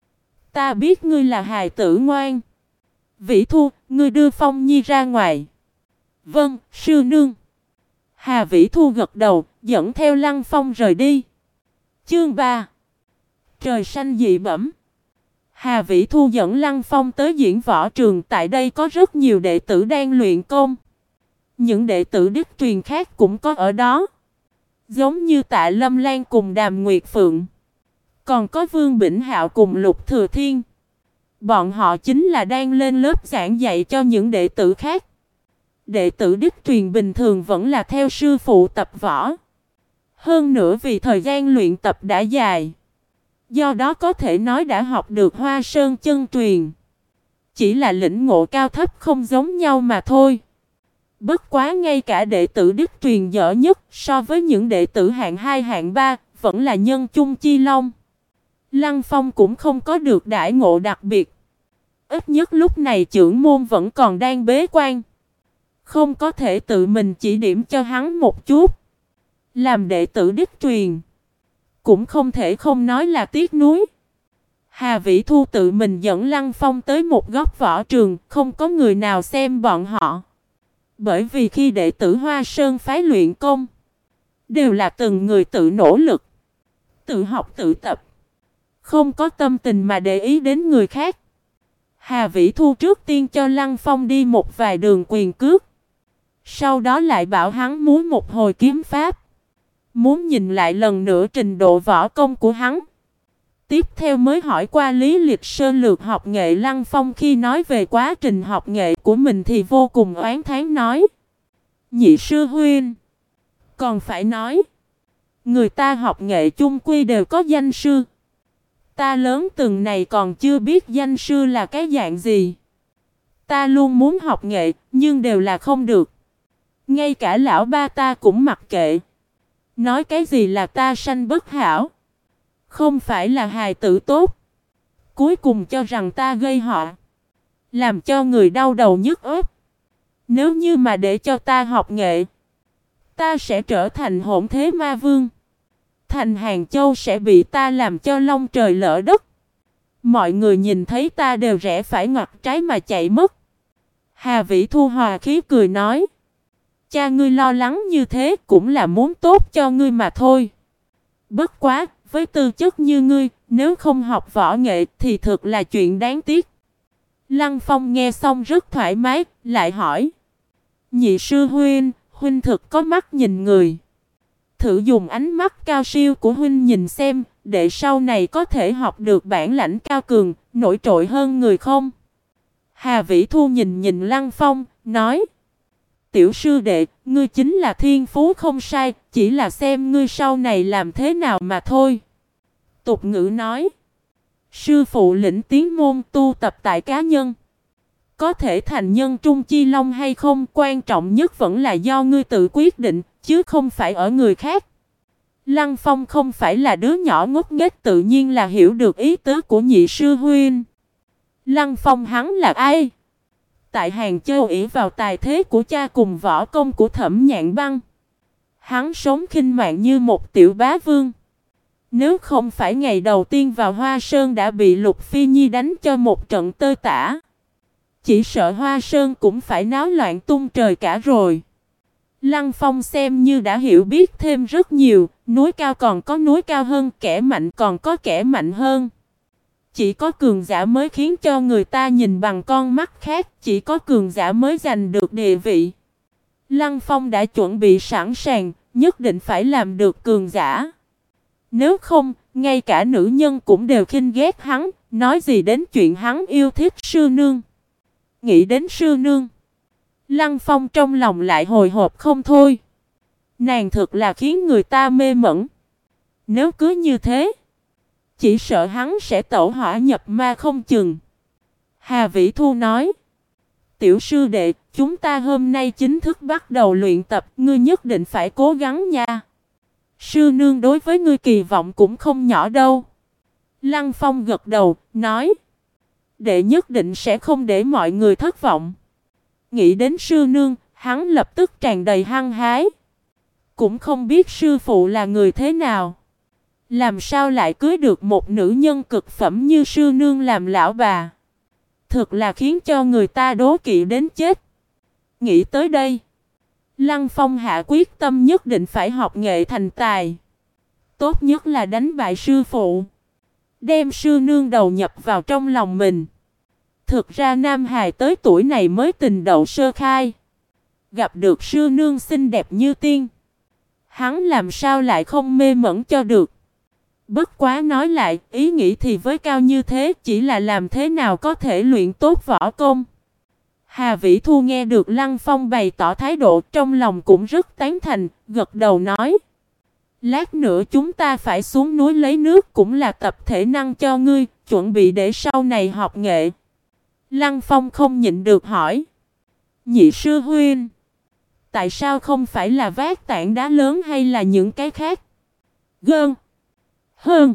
Speaker 1: Ta biết ngươi là hài tử ngoan. Vĩ Thu, ngươi đưa Phong Nhi ra ngoài. Vâng, sư nương. Hà Vĩ Thu gật đầu, dẫn theo Lăng Phong rời đi. Chương 3. Trời xanh dị bẩm. Hà Vĩ Thu dẫn Lăng Phong tới diễn võ trường, tại đây có rất nhiều đệ tử đang luyện công. Những đệ tử đích truyền khác cũng có ở đó. Giống như Tạ Lâm Lan cùng Đàm Nguyệt Phượng. Còn có Vương Bỉnh Hạo cùng Lục Thừa Thiên. Bọn họ chính là đang lên lớp giảng dạy cho những đệ tử khác. Đệ tử đích truyền bình thường vẫn là theo sư phụ tập võ. Hơn nữa vì thời gian luyện tập đã dài, do đó có thể nói đã học được Hoa Sơn chân truyền. Chỉ là lĩnh ngộ cao thấp không giống nhau mà thôi. Bất quá ngay cả đệ tử đích truyền dở nhất so với những đệ tử hạng 2 hạng 3 vẫn là Nhân Chung Chi Long. Lăng Phong cũng không có được đãi ngộ đặc biệt. Ít nhất lúc này trưởng môn vẫn còn đang bế quan. Không có thể tự mình chỉ điểm cho hắn một chút. Làm đệ tử đích truyền, cũng không thể không nói là tiếc nuối. Hà Vĩ Thu tự mình dẫn Lăng Phong tới một góc võ trường, không có người nào xem bọn họ. Bởi vì khi đệ tử Hoa Sơn phái luyện công, đều là từng người tự nỗ lực, tự học tự tập, không có tâm tình mà để ý đến người khác. Hà Vĩ Thu trước tiên cho Lăng Phong đi một vài đường quyền cước, sau đó lại bảo hắn múa một hồi kiếm pháp, muốn nhìn lại lần nữa trình độ võ công của hắn. Tiếp theo mới hỏi qua lý lịch sơ lược học nghệ. Lăng Phong khi nói về quá trình học nghệ của mình thì vô cùng oán thán nói. Nhị sư huynh, còn phải nói, người ta học nghệ chung quy đều có danh sư. Ta lớn từng này còn chưa biết danh sư là cái dạng gì. Ta luôn muốn học nghệ, nhưng đều là không được. Ngay cả lão ba ta cũng mặc kệ. Nói cái gì là ta sanh bất hảo, không phải là hài tử tốt. Cuối cùng cho rằng ta gây họa, làm cho người đau đầu nhức óc. Nếu như mà để cho ta học nghệ, ta sẽ trở thành hỗn thế ma vương. Thành Hàng Châu sẽ bị ta làm cho long trời lỡ đất. Mọi người nhìn thấy ta đều rẽ phải ngoặt trái mà chạy mất. Hà Vĩ Thu hòa khí cười nói. Cha ngươi lo lắng như thế cũng là muốn tốt cho ngươi mà thôi. Bất quá, với tư chất như ngươi, nếu không học võ nghệ thì thực là chuyện đáng tiếc. Lăng Phong nghe xong rất thoải mái, lại hỏi. Nhị sư huynh, huynh thực có mắt nhìn người. Thử dùng ánh mắt cao siêu của huynh nhìn xem, để sau này có thể học được bản lãnh cao cường, nổi trội hơn người không? Hà Vĩ Thu nhìn nhìn Lăng Phong, nói. Tiểu sư đệ, ngươi chính là thiên phú không sai, chỉ là xem ngươi sau này làm thế nào mà thôi. Tục ngữ nói, sư phụ lĩnh tiến môn tu tập tại cá nhân. Có thể thành nhân trung chi long hay không, quan trọng nhất vẫn là do ngươi tự quyết định, chứ không phải ở người khác. Lăng Phong không phải là đứa nhỏ ngốc nghếch, tự nhiên là hiểu được ý tứ của nhị sư huynh. Lăng Phong hắn là ai? Tại Hàng Châu ỷ vào tài thế của cha cùng võ công của Thẩm Nhạn Băng, hắn sống khinh mạng như một tiểu bá vương. Nếu không phải ngày đầu tiên vào Hoa Sơn đã bị Lục Phi Nhi đánh cho một trận tơi tả, chỉ sợ Hoa Sơn cũng phải náo loạn tung trời cả rồi. Lăng Phong xem như đã hiểu biết thêm rất nhiều, núi cao còn có núi cao hơn, kẻ mạnh còn có kẻ mạnh hơn. Chỉ có cường giả mới khiến cho người ta nhìn bằng con mắt khác, chỉ có cường giả mới giành được địa vị. Lăng Phong đã chuẩn bị sẵn sàng, nhất định phải làm được cường giả. Nếu không, ngay cả nữ nhân cũng đều khinh ghét hắn, nói gì đến chuyện hắn yêu thích sư nương. Nghĩ đến sư nương, Lăng Phong trong lòng lại hồi hộp không thôi. Nàng thực là khiến người ta mê mẩn. Nếu cứ như thế, chỉ sợ hắn sẽ tẩu hỏa nhập ma không chừng. Hà Vĩ Thu nói: Tiểu sư đệ, chúng ta hôm nay chính thức bắt đầu luyện tập, ngươi nhất định phải cố gắng nha. Sư nương đối với ngươi kỳ vọng cũng không nhỏ đâu. Lăng Phong gật đầu, nói: Đệ nhất định sẽ không để mọi người thất vọng. Nghĩ đến sư nương, hắn lập tức tràn đầy hăng hái. Cũng không biết sư phụ là người thế nào, làm sao lại cưới được một nữ nhân cực phẩm như sư nương làm lão bà. Thực là khiến cho người ta đố kỵ đến chết. Nghĩ tới đây, Lăng Phong hạ quyết tâm nhất định phải học nghệ thành tài. Tốt nhất là đánh bại sư phụ, đem sư nương đầu nhập vào trong lòng mình. Thực ra nam hài tới tuổi này mới tình đậu sơ khai, gặp được sư nương xinh đẹp như tiên, hắn làm sao lại không mê mẩn cho được. Bất quá nói lại, ý nghĩ thì với cao như thế, chỉ là làm thế nào có thể luyện tốt võ công. Hà Vĩ Thu nghe được Lăng Phong bày tỏ thái độ, trong lòng cũng rất tán thành, gật đầu nói: Lát nữa chúng ta phải xuống núi lấy nước, cũng là tập thể năng cho ngươi, chuẩn bị để sau này học nghệ. Lăng Phong không nhịn được hỏi: Nhị sư huynh, tại sao không phải là vác tảng đá lớn hay là những cái khác? Gơn, hơn,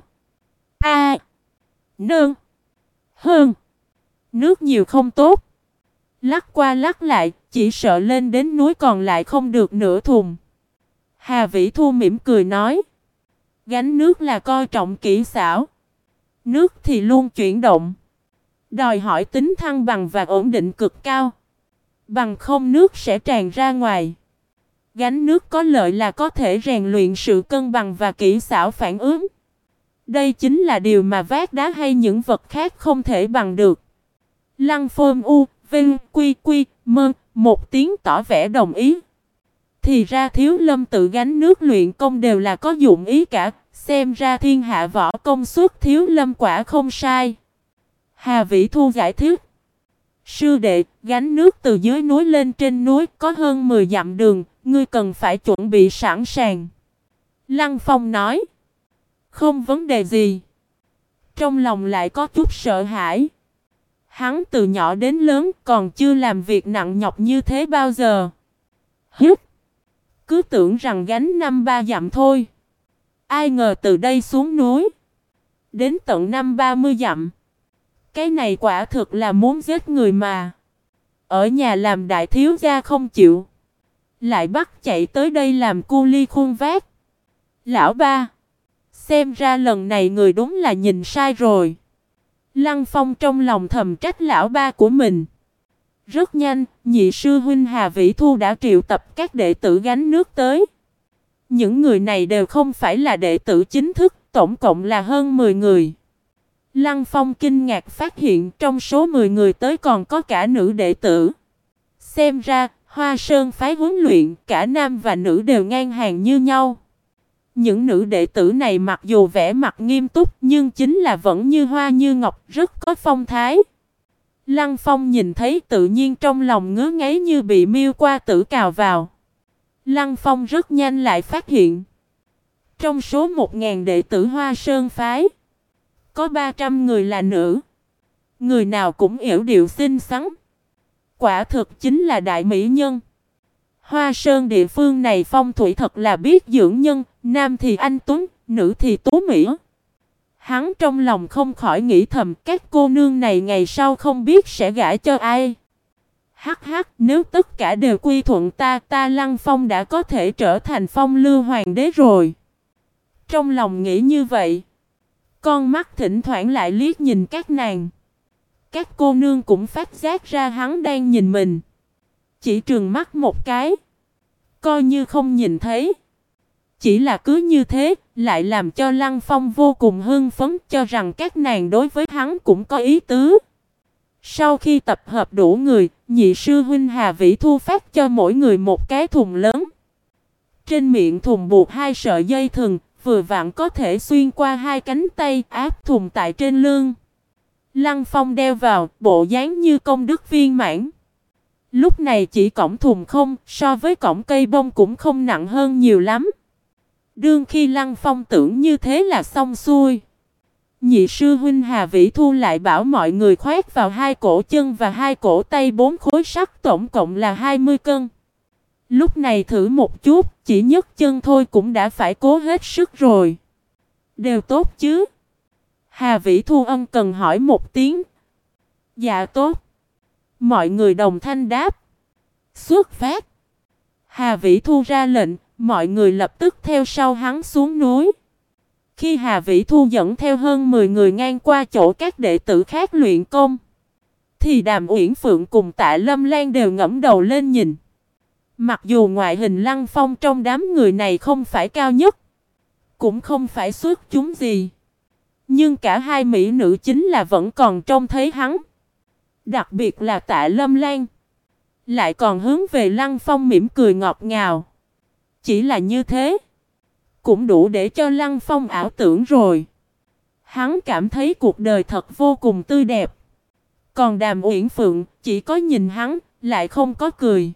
Speaker 1: a, nơn, hơn. Nước nhiều không tốt. Lắc qua lắc lại, chỉ sợ lên đến núi còn lại không được nửa thùng. Hà Vĩ Thu mỉm cười nói: Gánh nước là coi trọng kỹ xảo, nước thì luôn chuyển động, đòi hỏi tính thăng bằng và ổn định cực cao. Bằng không nước sẽ tràn ra ngoài. Gánh nước có lợi là có thể rèn luyện sự cân bằng và kỹ xảo phản ứng. Đây chính là điều mà vác đá hay những vật khác không thể bằng được. Lăng Phong u, vinh, quy quy, mơ, một tiếng tỏ vẻ đồng ý. Thì ra Thiếu Lâm tự gánh nước luyện công đều là có dụng ý cả. Xem ra thiên hạ võ công suốt Thiếu Lâm quả không sai. Hà Vĩ Thu giải thích: Sư đệ, gánh nước từ dưới núi lên trên núi có hơn 10 dặm đường, ngươi cần phải chuẩn bị sẵn sàng. Lăng Phong nói: Không vấn đề gì. Trong lòng lại có chút sợ hãi. Hắn từ nhỏ đến lớn còn chưa làm việc nặng nhọc như thế bao giờ. Hít! Cứ tưởng rằng gánh 5-3 dặm thôi. Ai ngờ từ đây xuống núi đến tận 50-30 dặm. Cái này quả thực là muốn giết người mà. Ở nhà làm đại thiếu gia không chịu, lại bắt chạy tới đây làm cu ly khuôn vác. Lão ba, xem ra lần này người đúng là nhìn sai rồi. Lăng Phong trong lòng thầm trách lão ba của mình. Rất nhanh, nhị sư huynh Hà Vĩ Thu đã triệu tập các đệ tử gánh nước tới. Những người này đều không phải là đệ tử chính thức, tổng cộng là hơn 10 người. Lăng Phong kinh ngạc phát hiện trong số 10 người tới còn có cả nữ đệ tử. Xem ra, Hoa Sơn phái huấn luyện, cả nam và nữ đều ngang hàng như nhau. Những nữ đệ tử này mặc dù vẻ mặt nghiêm túc nhưng chính là vẫn như hoa như ngọc, rất có phong thái. Lăng Phong nhìn thấy tự nhiên trong lòng ngứa ngáy như bị miêu qua tử cào vào. Lăng Phong rất nhanh lại phát hiện, trong số 1000 đệ tử Hoa Sơn phái, có 300 người là nữ. Người nào cũng yểu điệu xinh xắn, quả thực chính là đại mỹ nhân. Hoa Sơn địa phương này phong thủy thật là biết dưỡng nhân, nam thì anh tuấn, nữ thì tú mỹ. Hắn trong lòng không khỏi nghĩ thầm các cô nương này ngày sau không biết sẽ gả cho ai. Hắc hắc, nếu tất cả đều quy thuận ta, ta Lăng Phong đã có thể trở thành phong lưu hoàng đế rồi. Trong lòng nghĩ như vậy, con mắt thỉnh thoảng lại liếc nhìn các nàng. Các cô nương cũng phát giác ra hắn đang nhìn mình. Chỉ trừng mắt một cái, coi như không nhìn thấy. Chỉ là cứ như thế, lại làm cho Lăng Phong vô cùng hưng phấn, cho rằng các nàng đối với hắn cũng có ý tứ. Sau khi tập hợp đủ người, nhị sư huynh Hà Vĩ Thu phát cho mỗi người một cái thùng lớn. Trên miệng thùng buộc 2 sợi dây thừng, vừa vặn có thể xuyên qua 2 cánh tay, áp thùng tại trên lưng. Lăng Phong đeo vào, bộ dáng như công đức viên mãn. Lúc này chỉ cổng thùng không, so với cổng cây bông cũng không nặng hơn nhiều lắm. Đương khi Lăng Phong tưởng như thế là xong xuôi, nhị sư huynh Hà Vĩ Thu lại bảo mọi người khoét vào 2 cổ chân và 2 cổ tay 4 khối sắt, tổng cộng là 20 cân. Lúc này thử một chút, chỉ nhấc chân thôi cũng đã phải cố hết sức rồi. Đều tốt chứ? Hà Vĩ Thu ân cần hỏi một tiếng. Dạ tốt. Mọi người đồng thanh đáp. Xuất phát. Hà Vĩ Thu ra lệnh, mọi người lập tức theo sau hắn xuống núi. Khi Hà Vĩ Thu dẫn theo hơn 10 người ngang qua chỗ các đệ tử khác luyện công, thì Đàm Uyển Phượng cùng Tạ Lâm Lan đều ngẩng đầu lên nhìn. Mặc dù ngoại hình Lăng Phong trong đám người này không phải cao nhất, cũng không phải xuất chúng gì, nhưng cả hai mỹ nữ chính là vẫn còn trông thấy hắn. Đặc biệt là Tạ Lâm Lan, lại còn hướng về Lăng Phong mỉm cười ngọt ngào. Chỉ là như thế, cũng đủ để cho Lăng Phong ảo tưởng rồi. Hắn cảm thấy cuộc đời thật vô cùng tươi đẹp. Còn Đàm Uyển Phượng chỉ có nhìn hắn, lại không có cười.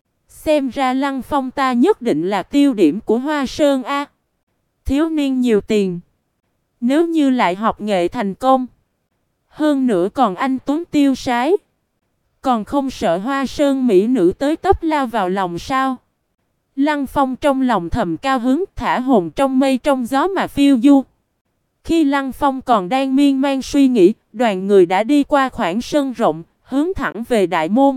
Speaker 1: Xem ra Lăng Phong ta nhất định là tiêu điểm của Hoa Sơn A. Thiếu niên nhiều tiền, nếu như lại học nghệ thành công, hơn nữa còn anh tuấn tiêu sái, còn không sợ Hoa Sơn mỹ nữ tới tấp lao vào lòng sao? Lăng Phong trong lòng thầm cao hứng, thả hồn trong mây trong gió mà phiêu du. Khi Lăng Phong còn đang miên man suy nghĩ, đoàn người đã đi qua khoảng sân rộng, hướng thẳng về đại môn.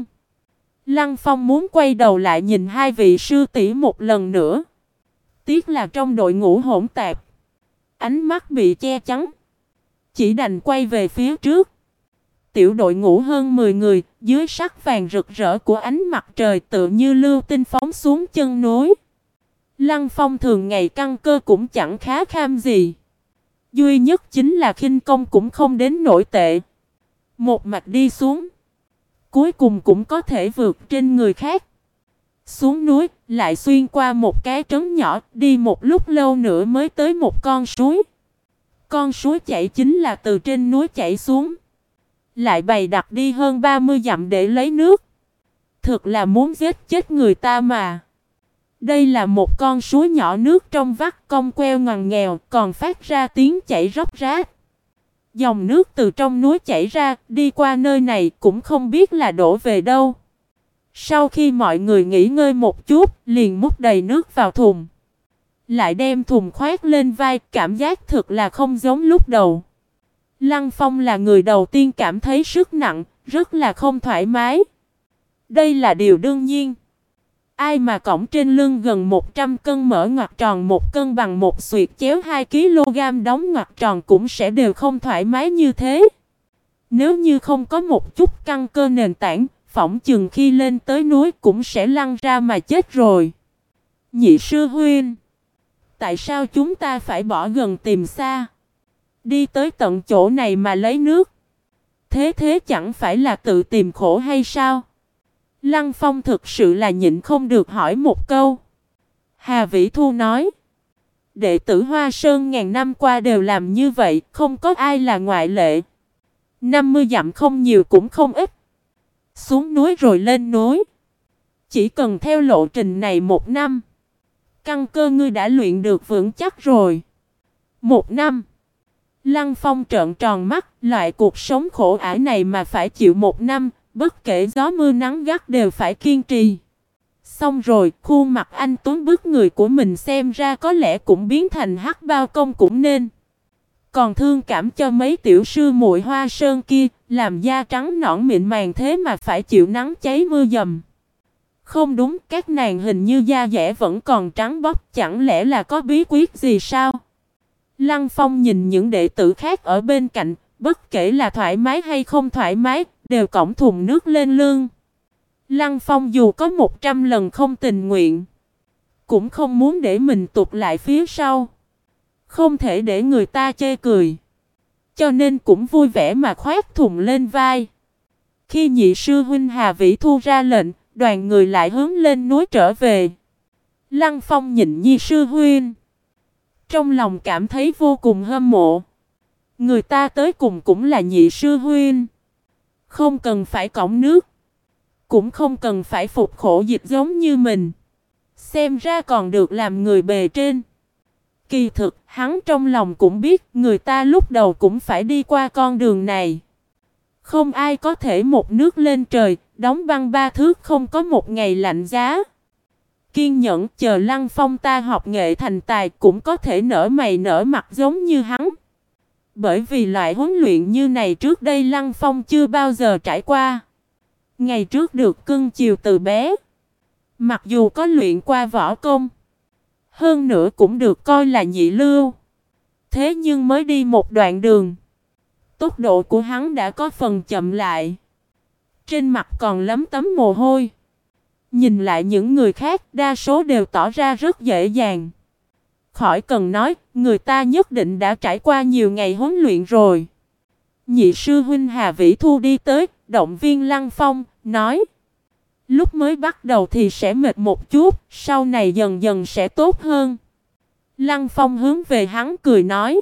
Speaker 1: Lăng Phong muốn quay đầu lại nhìn hai vị sư tỷ một lần nữa. Tiếc là trong đội ngũ hỗn tạp, ánh mắt bị che chắn, chỉ đành quay về phía trước. Tiểu đội ngũ hơn 10 người, dưới sắc vàng rực rỡ của ánh mặt trời tựa như lưu tinh phóng xuống chân núi. Lăng Phong thường ngày căn cơ cũng chẳng khá kham gì, duy nhất chính là khinh công cũng không đến nổi tệ. Một mạch đi xuống, cuối cùng cũng có thể vượt trên người khác. Xuống núi, lại xuyên qua một cái trấn nhỏ, đi một lúc lâu nữa mới tới một con suối. Con suối chảy chính là từ trên núi chảy xuống, lại bày đặt đi hơn 30 dặm để lấy nước. Thực là muốn giết chết người ta mà. Đây là một con suối nhỏ, nước trong vắt cong queo ngoằn nghèo, còn phát ra tiếng chảy róc rách. Dòng nước từ trong núi chảy ra, đi qua nơi này cũng không biết là đổ về đâu. Sau khi mọi người nghỉ ngơi một chút, liền múc đầy nước vào thùng, lại đem thùng khoác lên vai, cảm giác thực là không giống lúc đầu. Lăng Phong là người đầu tiên cảm thấy sức nặng, rất là không thoải mái. Đây là điều đương nhiên. Ai mà cõng trên lưng gần 100 cân mỡ ngoặc tròn, 1 cân bằng một xuyệt chéo 2 kg đóng ngoặc tròn cũng sẽ đều không thoải mái như thế. Nếu như không có một chút căn cơ nền tảng, phỏng chừng khi lên tới núi cũng sẽ lăn ra mà chết rồi. Nhị sư huynh, tại sao chúng ta phải bỏ gần tìm xa, đi tới tận chỗ này mà lấy nước? Thế chẳng phải là tự tìm khổ hay sao? Lăng Phong thực sự là nhịn không được hỏi một câu. Hà Vĩ Thu nói, đệ tử Hoa Sơn ngàn năm qua đều làm như vậy, không có ai là ngoại lệ. 50 dặm không nhiều cũng không ít. Xuống núi rồi lên núi, chỉ cần theo lộ trình này 1 năm, căn cơ ngươi đã luyện được vững chắc rồi. 1 năm? Lăng Phong trợn tròn mắt, loại cuộc sống khổ ải này mà phải chịu 1 năm, Bất kể gió mưa nắng gắt đều phải kiên trì. Xong rồi, khuôn mặt anh Tuấn bức người của mình xem ra có lẽ cũng biến thành hắc bao công cũng nên. Còn thương cảm cho mấy tiểu sư muội Hoa Sơn kia, làm da trắng nõn mịn màng thế mà phải chịu nắng cháy mưa dầm. Không đúng, các nàng hình như da dẻ vẫn còn trắng bóc, chẳng lẽ là có bí quyết gì sao? Lăng Phong nhìn những đệ tử khác ở bên cạnh, bất kể là thoải mái hay không thoải mái, đều cõng thùng nước lên lưng. Lăng Phong dù có 100 lần không tình nguyện, cũng không muốn để mình tụt lại phía sau. Không thể để người ta chê cười, cho nên cũng vui vẻ mà khoác thùng lên vai. Khi nhị sư huynh Hà Vĩ Thu ra lệnh, đoàn người lại hướng lên núi trở về. Lăng Phong nhìn nhị sư huynh, trong lòng cảm thấy vô cùng hâm mộ. Người ta tới cùng cũng là nhị sư huynh, không cần phải cõng nước, cũng không cần phải phục khổ dịch giống như mình. Xem ra còn được làm người bề trên. Kỳ thực, hắn trong lòng cũng biết người ta lúc đầu cũng phải đi qua con đường này. Không ai có thể một nước lên trời, đóng băng 3 thước không có một ngày lạnh giá. Kiên nhẫn chờ Lăng Phong ta học nghệ thành tài cũng có thể nở mày nở mặt giống như hắn. Bởi vì loại huấn luyện như này trước đây Lăng Phong chưa bao giờ trải qua. Ngày trước được cưng chiều từ bé. Mặc dù có luyện qua võ công, hơn nữa cũng được coi là nhị lưu. Thế nhưng mới đi một đoạn đường, tốc độ của hắn đã có phần chậm lại. Trên mặt còn lấm tấm mồ hôi. Nhìn lại những người khác, đa số đều tỏ ra rất dễ dàng. Khỏi cần nói, người ta nhất định đã trải qua nhiều ngày huấn luyện rồi. Nhị sư huynh Hà Vĩ Thu đi tới, động viên Lăng Phong, nói: lúc mới bắt đầu thì sẽ mệt một chút, sau này dần dần sẽ tốt hơn. Lăng Phong hướng về hắn cười nói: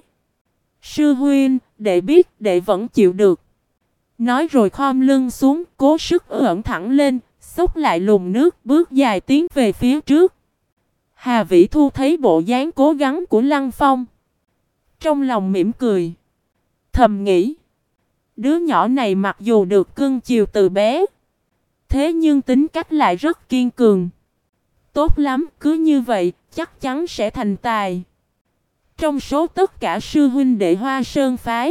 Speaker 1: sư huynh, đệ biết, đệ vẫn chịu được. Nói rồi khom lưng xuống, cố sức ưỡn thẳng lên, xốc lại lùn nước, bước dài tiến về phía trước. Hà Vĩ Thu thấy bộ dáng cố gắng của Lăng Phong, trong lòng mỉm cười, thầm nghĩ: đứa nhỏ này mặc dù được cưng chiều từ bé, thế nhưng tính cách lại rất kiên cường. Tốt lắm, cứ như vậy, chắc chắn sẽ thành tài. Trong số tất cả sư huynh đệ Hoa Sơn phái,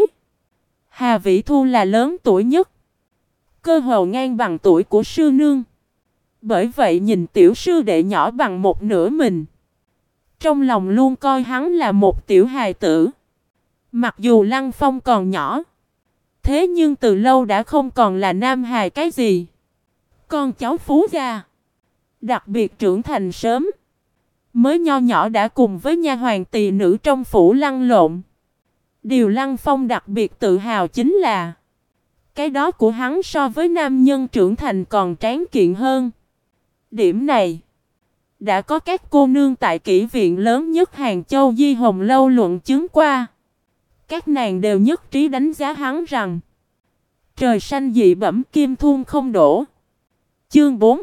Speaker 1: Hà Vĩ Thu là lớn tuổi nhất, cơ hồ ngang bằng tuổi của sư nương. Bởi vậy nhìn tiểu sư đệ nhỏ bằng một nửa mình, trong lòng luôn coi hắn là một tiểu hài tử. Mặc dù Lăng Phong còn nhỏ, thế nhưng từ lâu đã không còn là nam hài cái gì. Con cháu phú gia, đặc biệt trưởng thành sớm, mới nho nhỏ đã cùng với nha hoàn tỳ nữ trong phủ lăn lộn. Điều Lăng Phong đặc biệt tự hào chính là cái đó của hắn so với nam nhân trưởng thành còn tráng kiện hơn. Điểm này đã có các cô nương tại kỹ viện lớn nhất Hàng Châu Di Hồng Lâu luận chứng qua. Các nàng đều nhất trí đánh giá hắn rằng trời xanh dị bẩm kim thun không đổ. Chương 4.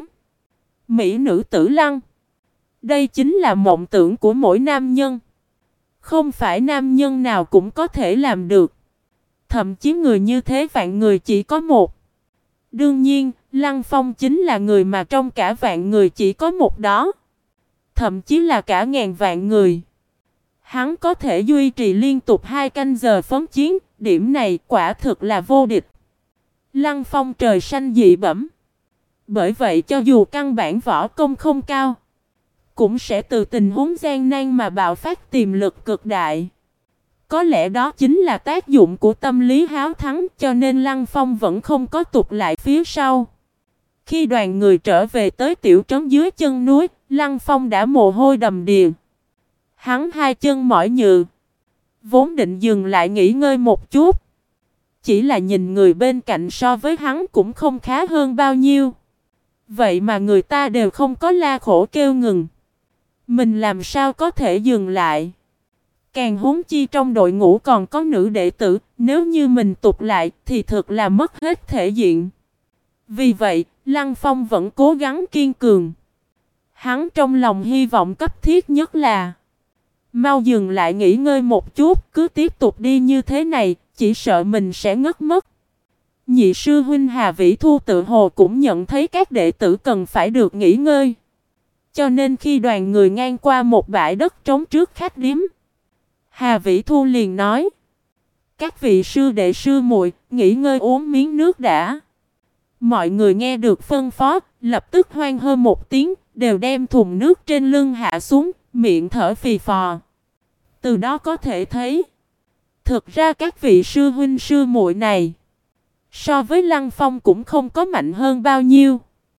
Speaker 1: Mỹ nữ tử lăng. Đây chính là mộng tưởng của mỗi nam nhân. Không phải nam nhân nào cũng có thể làm được. Thậm chí người như thế vạn người chỉ có một. Đương nhiên, Lăng Phong chính là người mà trong cả vạn người chỉ có một đó. Thậm chí là cả ngàn vạn người. Hắn có thể duy trì liên tục 2 canh giờ phấn chiến, điểm này quả thực là vô địch. Lăng Phong trời xanh dị bẩm. Bởi vậy cho dù căn bản võ công không cao, cũng sẽ từ tình huống gian nan mà bạo phát tiềm lực cực đại. Có lẽ đó chính là tác dụng của tâm lý háo thắng, cho nên Lăng Phong vẫn không có tụt lại phía sau. Khi đoàn người trở về tới tiểu trấn dưới chân núi, Lăng Phong đã mồ hôi đầm đìa. Hắn 2 chân mỏi nhừ, vốn định dừng lại nghỉ ngơi một chút. Chỉ là nhìn người bên cạnh so với hắn cũng không khá hơn bao nhiêu. Vậy mà người ta đều không có la khổ kêu ngừng. Mình làm sao có thể dừng lại? Càng huống chi trong đội ngũ còn có nữ đệ tử, nếu như mình tụt lại thì thực là mất hết thể diện. Vì vậy, Lăng Phong vẫn cố gắng kiên cường. Hắn trong lòng hy vọng cấp thiết nhất là mau dừng lại nghỉ ngơi một chút, cứ tiếp tục đi như thế này, chỉ sợ mình sẽ ngất mất. Nhị sư huynh Hà Vĩ Thu tự hồ cũng nhận thấy các đệ tử cần phải được nghỉ ngơi. Cho nên khi đoàn người ngang qua một bãi đất trống trước khách điếm, Hà Vĩ Thu liền nói: các vị sư đệ sư muội, nghỉ ngơi uống miếng nước đã. Mọi người nghe được phân phó, lập tức hoan hô một tiếng, đều đem thùng nước trên lưng hạ xuống, miệng thở phì phò. Từ đó có thể thấy, thực ra các vị sư huynh sư muội này so với Lăng Phong cũng không có mạnh hơn bao nhiêu.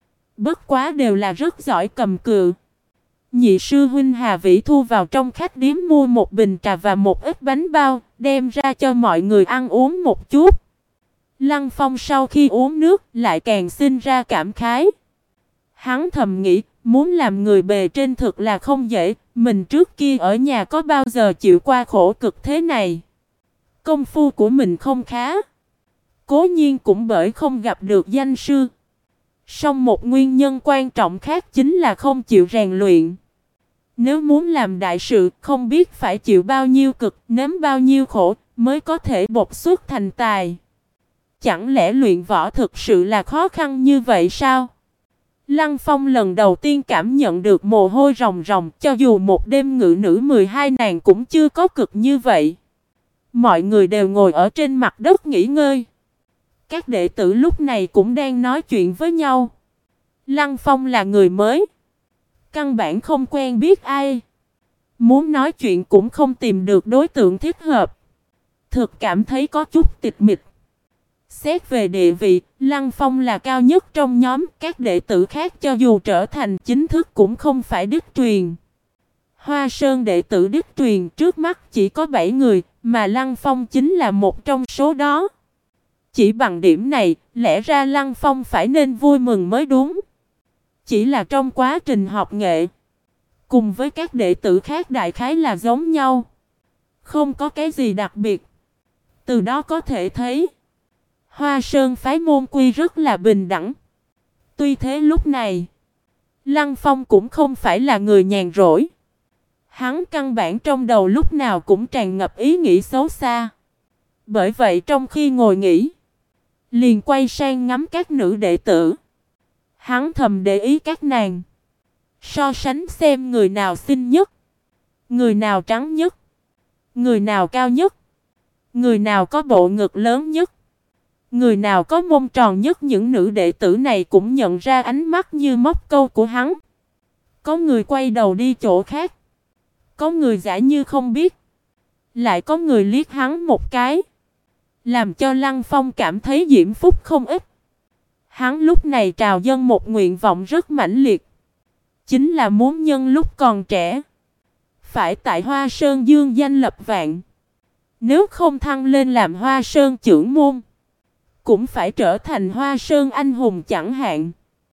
Speaker 1: Bất quá đều là rất giỏi cầm cự. Nhị sư huynh Hà Vĩ Thu vào trong khách điếm mua một bình trà và một ít bánh bao, đem ra cho mọi người ăn uống một chút. Lăng Phong sau khi uống nước lại càng sinh ra cảm khái. Hắn thầm nghĩ, muốn làm người bề trên thực là không dễ, mình trước kia ở nhà có bao giờ chịu qua khổ cực thế này. Công phu của mình không khá, cố nhiên cũng bởi không gặp được danh sư. Song một nguyên nhân quan trọng khác chính là không chịu rèn luyện. Nếu muốn làm đại sự, không biết phải chịu bao nhiêu cực, nếm bao nhiêu khổ, mới có thể bộc xuất thành tài. Chẳng lẽ luyện võ thực sự là khó khăn như vậy sao? Lăng Phong lần đầu tiên cảm nhận được mồ hôi ròng ròng, cho dù một đêm ngự nữ 12 nàng cũng chưa có cực như vậy. Mọi người đều ngồi ở trên mặt đất nghỉ ngơi. Các đệ tử lúc này cũng đang nói chuyện với nhau. Lăng Phong là người mới, căn bản không quen biết ai. Muốn nói chuyện cũng không tìm được đối tượng thích hợp. Thực cảm thấy có chút tịch mịch. Xét về địa vị, Lăng Phong là cao nhất trong nhóm, các đệ tử khác cho dù trở thành chính thức cũng không phải đích truyền. Hoa Sơn đệ tử đích truyền trước mắt chỉ có 7 người, mà Lăng Phong chính là một trong số đó. Chỉ bằng điểm này, lẽ ra Lăng Phong phải nên vui mừng mới đúng. Chỉ là trong quá trình học nghệ, cùng với các đệ tử khác đại khái là giống nhau, không có cái gì đặc biệt. Từ đó có thể thấy, Hoa Sơn phái môn quy rất là bình đẳng. Tuy thế lúc này, Lăng Phong cũng không phải là người nhàn rỗi. Hắn căn bản trong đầu lúc nào cũng tràn ngập ý nghĩ xấu xa. Bởi vậy trong khi ngồi nghỉ, liền quay sang ngắm các nữ đệ tử. Hắn thầm để ý các nàng, so sánh xem người nào xinh nhất, người nào trắng nhất, người nào cao nhất, người nào có bộ ngực lớn nhất, người nào có mông tròn nhất. Những nữ đệ tử này cũng nhận ra ánh mắt như móc câu của hắn. Có người quay đầu đi chỗ khác, có người giả như không biết, lại có người liếc hắn một cái, làm cho Lăng Phong cảm thấy diễm phúc không ít. Hắn lúc này trào dâng một nguyện vọng rất mãnh liệt, chính là muốn nhân lúc còn trẻ, phải tại Hoa Sơn dương danh lập vạn. Nếu không thăng lên làm Hoa Sơn trưởng môn, cũng phải trở thành Hoa Sơn anh hùng chẳng hạn.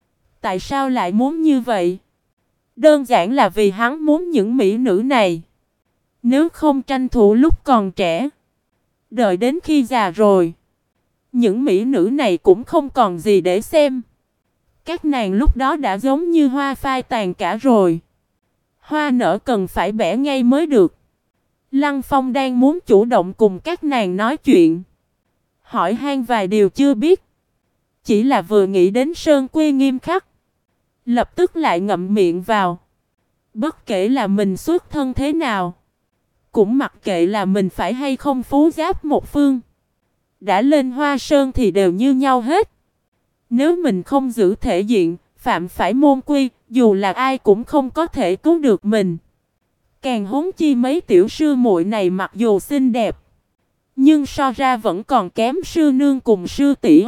Speaker 1: Tại sao lại muốn như vậy? Đơn giản là vì hắn muốn những mỹ nữ này, nếu không tranh thủ lúc còn trẻ, đợi đến khi già rồi, những mỹ nữ này cũng không còn gì để xem. Các nàng lúc đó đã giống như hoa phai tàn cả rồi. Hoa nở cần phải bẻ ngay mới được. Lăng Phong đang muốn chủ động cùng các nàng nói chuyện, hỏi han vài điều chưa biết. Chỉ là vừa nghĩ đến Sơn quy nghiêm khắc, lập tức lại ngậm miệng vào. Bất kể là mình xuất thân thế nào, cũng mặc kệ là mình phải hay không phú giáp một phương, đã lên Hoa Sơn thì đều như nhau hết. Nếu mình không giữ thể diện, phạm phải môn quy, dù là ai cũng không có thể cứu được mình. Càng huống chi mấy tiểu sư muội này mặc dù xinh đẹp, nhưng so ra vẫn còn kém sư nương cùng sư tỷ.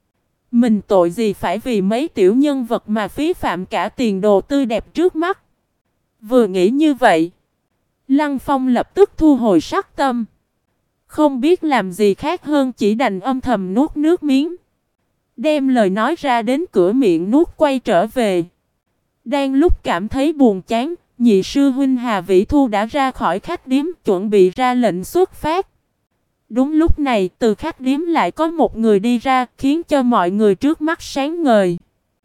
Speaker 1: Mình tội gì phải vì mấy tiểu nhân vật mà phí phạm cả tiền đồ tươi đẹp trước mắt. Vừa nghĩ như vậy, Lăng Phong lập tức thu hồi sắc tâm. Không biết làm gì khác hơn chỉ đành âm thầm nuốt nước miếng, đem lời nói ra đến cửa miệng nuốt quay trở về. Đang lúc cảm thấy buồn chán, nhị sư huynh Hà Vĩ Thu đã ra khỏi khách điếm chuẩn bị ra lệnh xuất phát. Đúng lúc này từ khách điếm lại có một người đi ra, khiến cho mọi người trước mắt sáng ngời.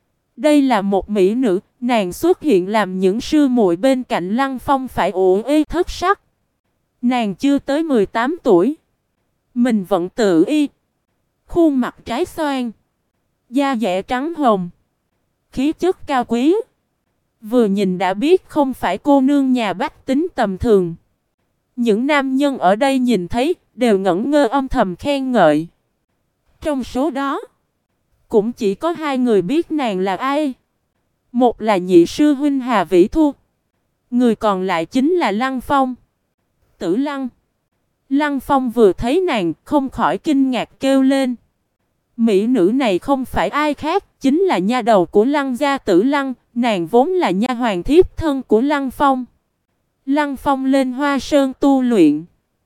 Speaker 1: Đây là một mỹ nữ, nàng xuất hiện làm những sư muội bên cạnh Lăng Phong phải ủ ê thất sắc. Nàng chưa tới 18 tuổi, mình vẫn tự y, Khuôn mặt trái xoan, da dẻ trắng hồng, khí chất cao quý. Vừa nhìn đã biết không phải cô nương nhà bách tính tầm thường. Những nam nhân ở đây nhìn thấy đều ngẩn ngơ âm thầm khen ngợi. Trong số đó, cũng chỉ có hai người biết nàng là ai. Một là nhị sư huynh Hà Vĩ Thu, người còn lại chính là Lăng Phong. Tử Lăng. Lăng Phong vừa thấy nàng không khỏi kinh ngạc kêu lên. Mỹ nữ này không phải ai khác, chính là nha đầu của Lăng gia Tử Lăng, nàng vốn là nha hoàn thiếp thân của Lăng Phong. Lăng Phong lên Hoa Sơn tu luyện.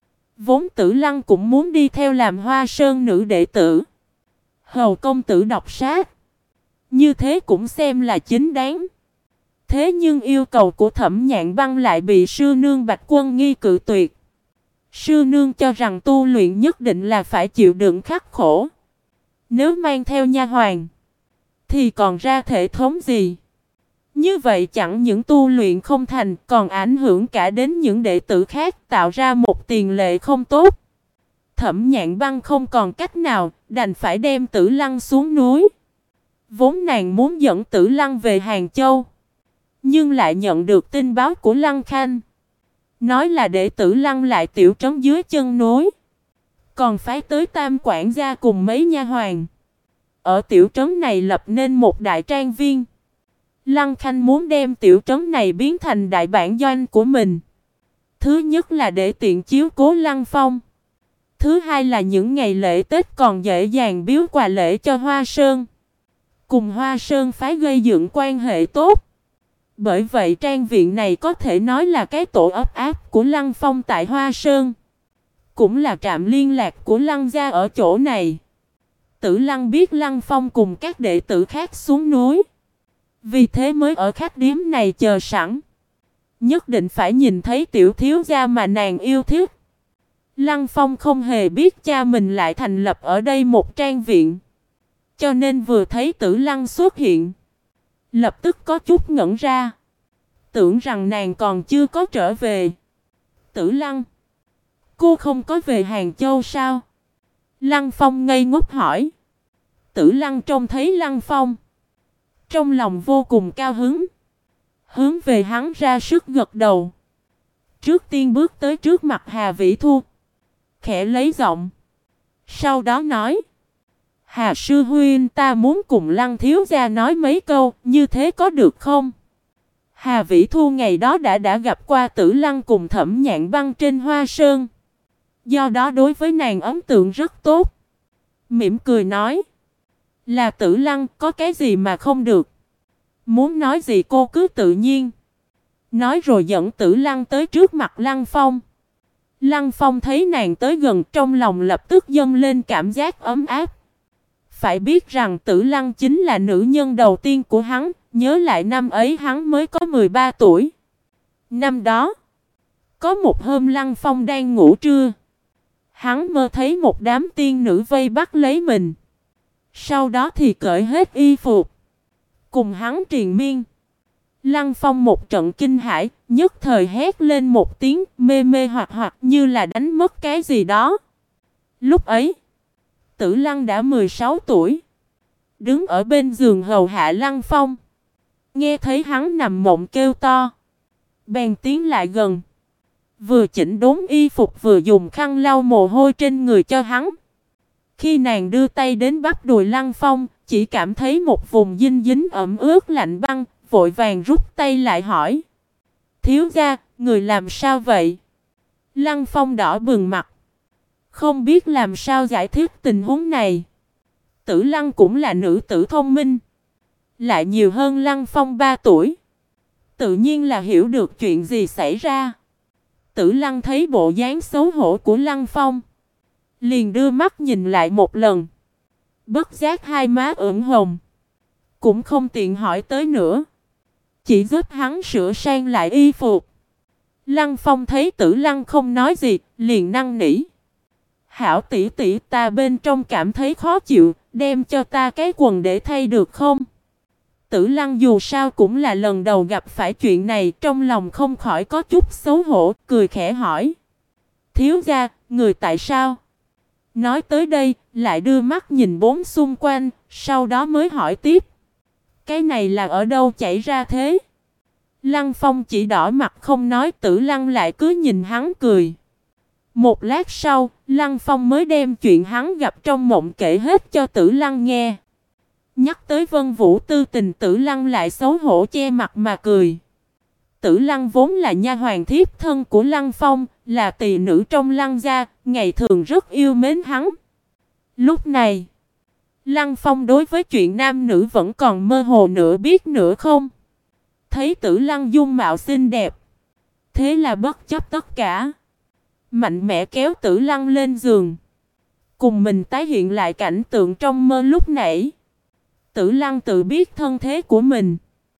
Speaker 1: Vốn Tử Lăng cũng muốn đi theo làm Hoa Sơn nữ đệ tử. Hầu công tử đọc sách. Như thế cũng xem là chính đáng. Thế nhưng yêu cầu của Thẩm Nhạn Băng lại bị sư nương Bạch Quân Nghi cự tuyệt. Sư nương cho rằng tu luyện nhất định là phải chịu đựng khắc khổ. Nếu mang theo nha hoàn, thì còn ra thể thống gì? Như vậy chẳng những tu luyện không thành, còn ảnh hưởng cả đến những đệ tử khác, tạo ra một tiền lệ không tốt. Thẩm Nhạn Băng không còn cách nào, đành phải đem Tử Lăng xuống núi. Vốn nàng muốn dẫn Tử Lăng về Hàng Châu, nhưng lại nhận được tin báo của Lăng Khanh, nói là để Tử Lăng lại tiểu trấn dưới chân núi. Còn phái tới Tam quản gia cùng mấy nha hoàn. Ở tiểu trấn này lập nên một đại trang viên. Lăng Khanh muốn đem tiểu trấn này biến thành đại bản doanh của mình. Thứ nhất là để tiện chiếu cố Lăng Phong. Thứ hai là những ngày lễ Tết còn dễ dàng biếu quà lễ cho Hoa Sơn. Cùng Hoa Sơn phái gây dựng quan hệ tốt. Bởi vậy trang viện này có thể nói là cái tổ ấp áp của Lăng Phong tại Hoa Sơn. Cũng là trạm liên lạc của Lăng gia ở chỗ này. Tử Lăng biết Lăng Phong cùng các đệ tử khác xuống núi. Vì thế mới ở khách điếm này chờ sẵn. Nhất định phải nhìn thấy tiểu thiếu gia mà nàng yêu thích. Lăng Phong không hề biết cha mình lại thành lập ở đây một trang viện. Cho nên vừa thấy Tử Lăng xuất hiện, lập tức có chút ngẩn ra. Tưởng rằng nàng còn chưa có trở về. Tử Lăng, cô không có về Hàng Châu sao? Lăng Phong ngây ngốc hỏi. Tử Lăng trông thấy Lăng Phong, trong lòng vô cùng cao hứng. Hướng về hắn ra sức gật đầu. Trước tiên bước tới trước mặt Hà Vĩ Thu, khẽ lấy giọng. Sau đó nói. Hà sư huynh, ta muốn cùng Lăng thiếu gia nói mấy câu, như thế có được không? Hà Vĩ Thu ngày đó đã gặp qua Tử Lăng cùng Thẩm Nhạn Băng trên Hoa Sơn. Do đó đối với nàng ấn tượng rất tốt. Mỉm cười nói. Là Tử Lăng, có cái gì mà không được? Muốn nói gì cô cứ tự nhiên. Nói rồi dẫn Tử Lăng tới trước mặt Lăng Phong. Lăng Phong thấy nàng tới gần, trong lòng lập tức dâng lên cảm giác ấm áp. Phải biết rằng Tử Lăng chính là nữ nhân đầu tiên của hắn. Nhớ lại năm ấy hắn mới có 13 tuổi. Năm đó, có một hôm Lăng Phong đang ngủ trưa. Hắn mơ thấy một đám tiên nữ vây bắt lấy mình. Sau đó thì cởi hết y phục, cùng hắn triền miên. Lăng Phong một trận kinh hãi, nhất thời hét lên một tiếng, mê mê hoặc hoặc như là đánh mất cái gì đó. Lúc ấy, Tử Lăng đã 16 tuổi, đứng ở bên giường hầu hạ Lăng Phong. Nghe thấy hắn nằm mộng kêu to, bèn tiến lại gần, vừa chỉnh đốn y phục vừa dùng khăn lau mồ hôi trên người cho hắn. Khi nàng đưa tay đến bắp đùi Lăng Phong, chỉ cảm thấy một vùng dinh dính ẩm ướt lạnh băng, vội vàng rút tay lại hỏi. Thiếu gia, người làm sao vậy? Lăng Phong đỏ bừng mặt, không biết làm sao giải thích tình huống này. Tử Lăng cũng là nữ tử thông minh, lại nhiều hơn Lăng Phong 3 tuổi. Tự nhiên là hiểu được chuyện gì xảy ra. Tử Lăng thấy bộ dáng xấu hổ của Lăng Phong, liền đưa mắt nhìn lại một lần. Bất giác hai má ửng hồng, cũng không tiện hỏi tới nữa, chỉ giúp hắn sửa sang lại y phục. Lăng Phong thấy Tử Lăng không nói gì, liền năn nỉ. Hảo tỷ tỷ, ta bên trong cảm thấy khó chịu, đem cho ta cái quần để thay được không? Tử Lăng dù sao cũng là lần đầu gặp phải chuyện này, trong lòng không khỏi có chút xấu hổ, cười khẽ hỏi. Thiếu gia, người tại sao? Nói tới đây, lại đưa mắt nhìn bốn xung quanh, sau đó mới hỏi tiếp. Cái này là ở đâu chảy ra thế? Lăng Phong chỉ đỏ mặt không nói, Tử Lăng lại cứ nhìn hắn cười. Một lát sau, Lăng Phong mới đem chuyện hắn gặp trong mộng kể hết cho Tử Lăng nghe. Nhắc tới Vân Vũ tư tình, Tử Lăng lại xấu hổ che mặt mà cười. Tử Lăng vốn là nha hoàn thiếp thân của Lăng Phong, là tỳ nữ trong Lăng gia, ngày thường rất yêu mến hắn. Lúc này, Lăng Phong đối với chuyện nam nữ vẫn còn mơ hồ nửa biết nửa không. Thấy Tử Lăng dung mạo xinh đẹp, thế là bất chấp tất cả, mạnh mẽ kéo Tử Lăng lên giường, cùng mình tái hiện lại cảnh tượng trong mơ lúc nãy. Tử Lăng tự biết thân thế của mình,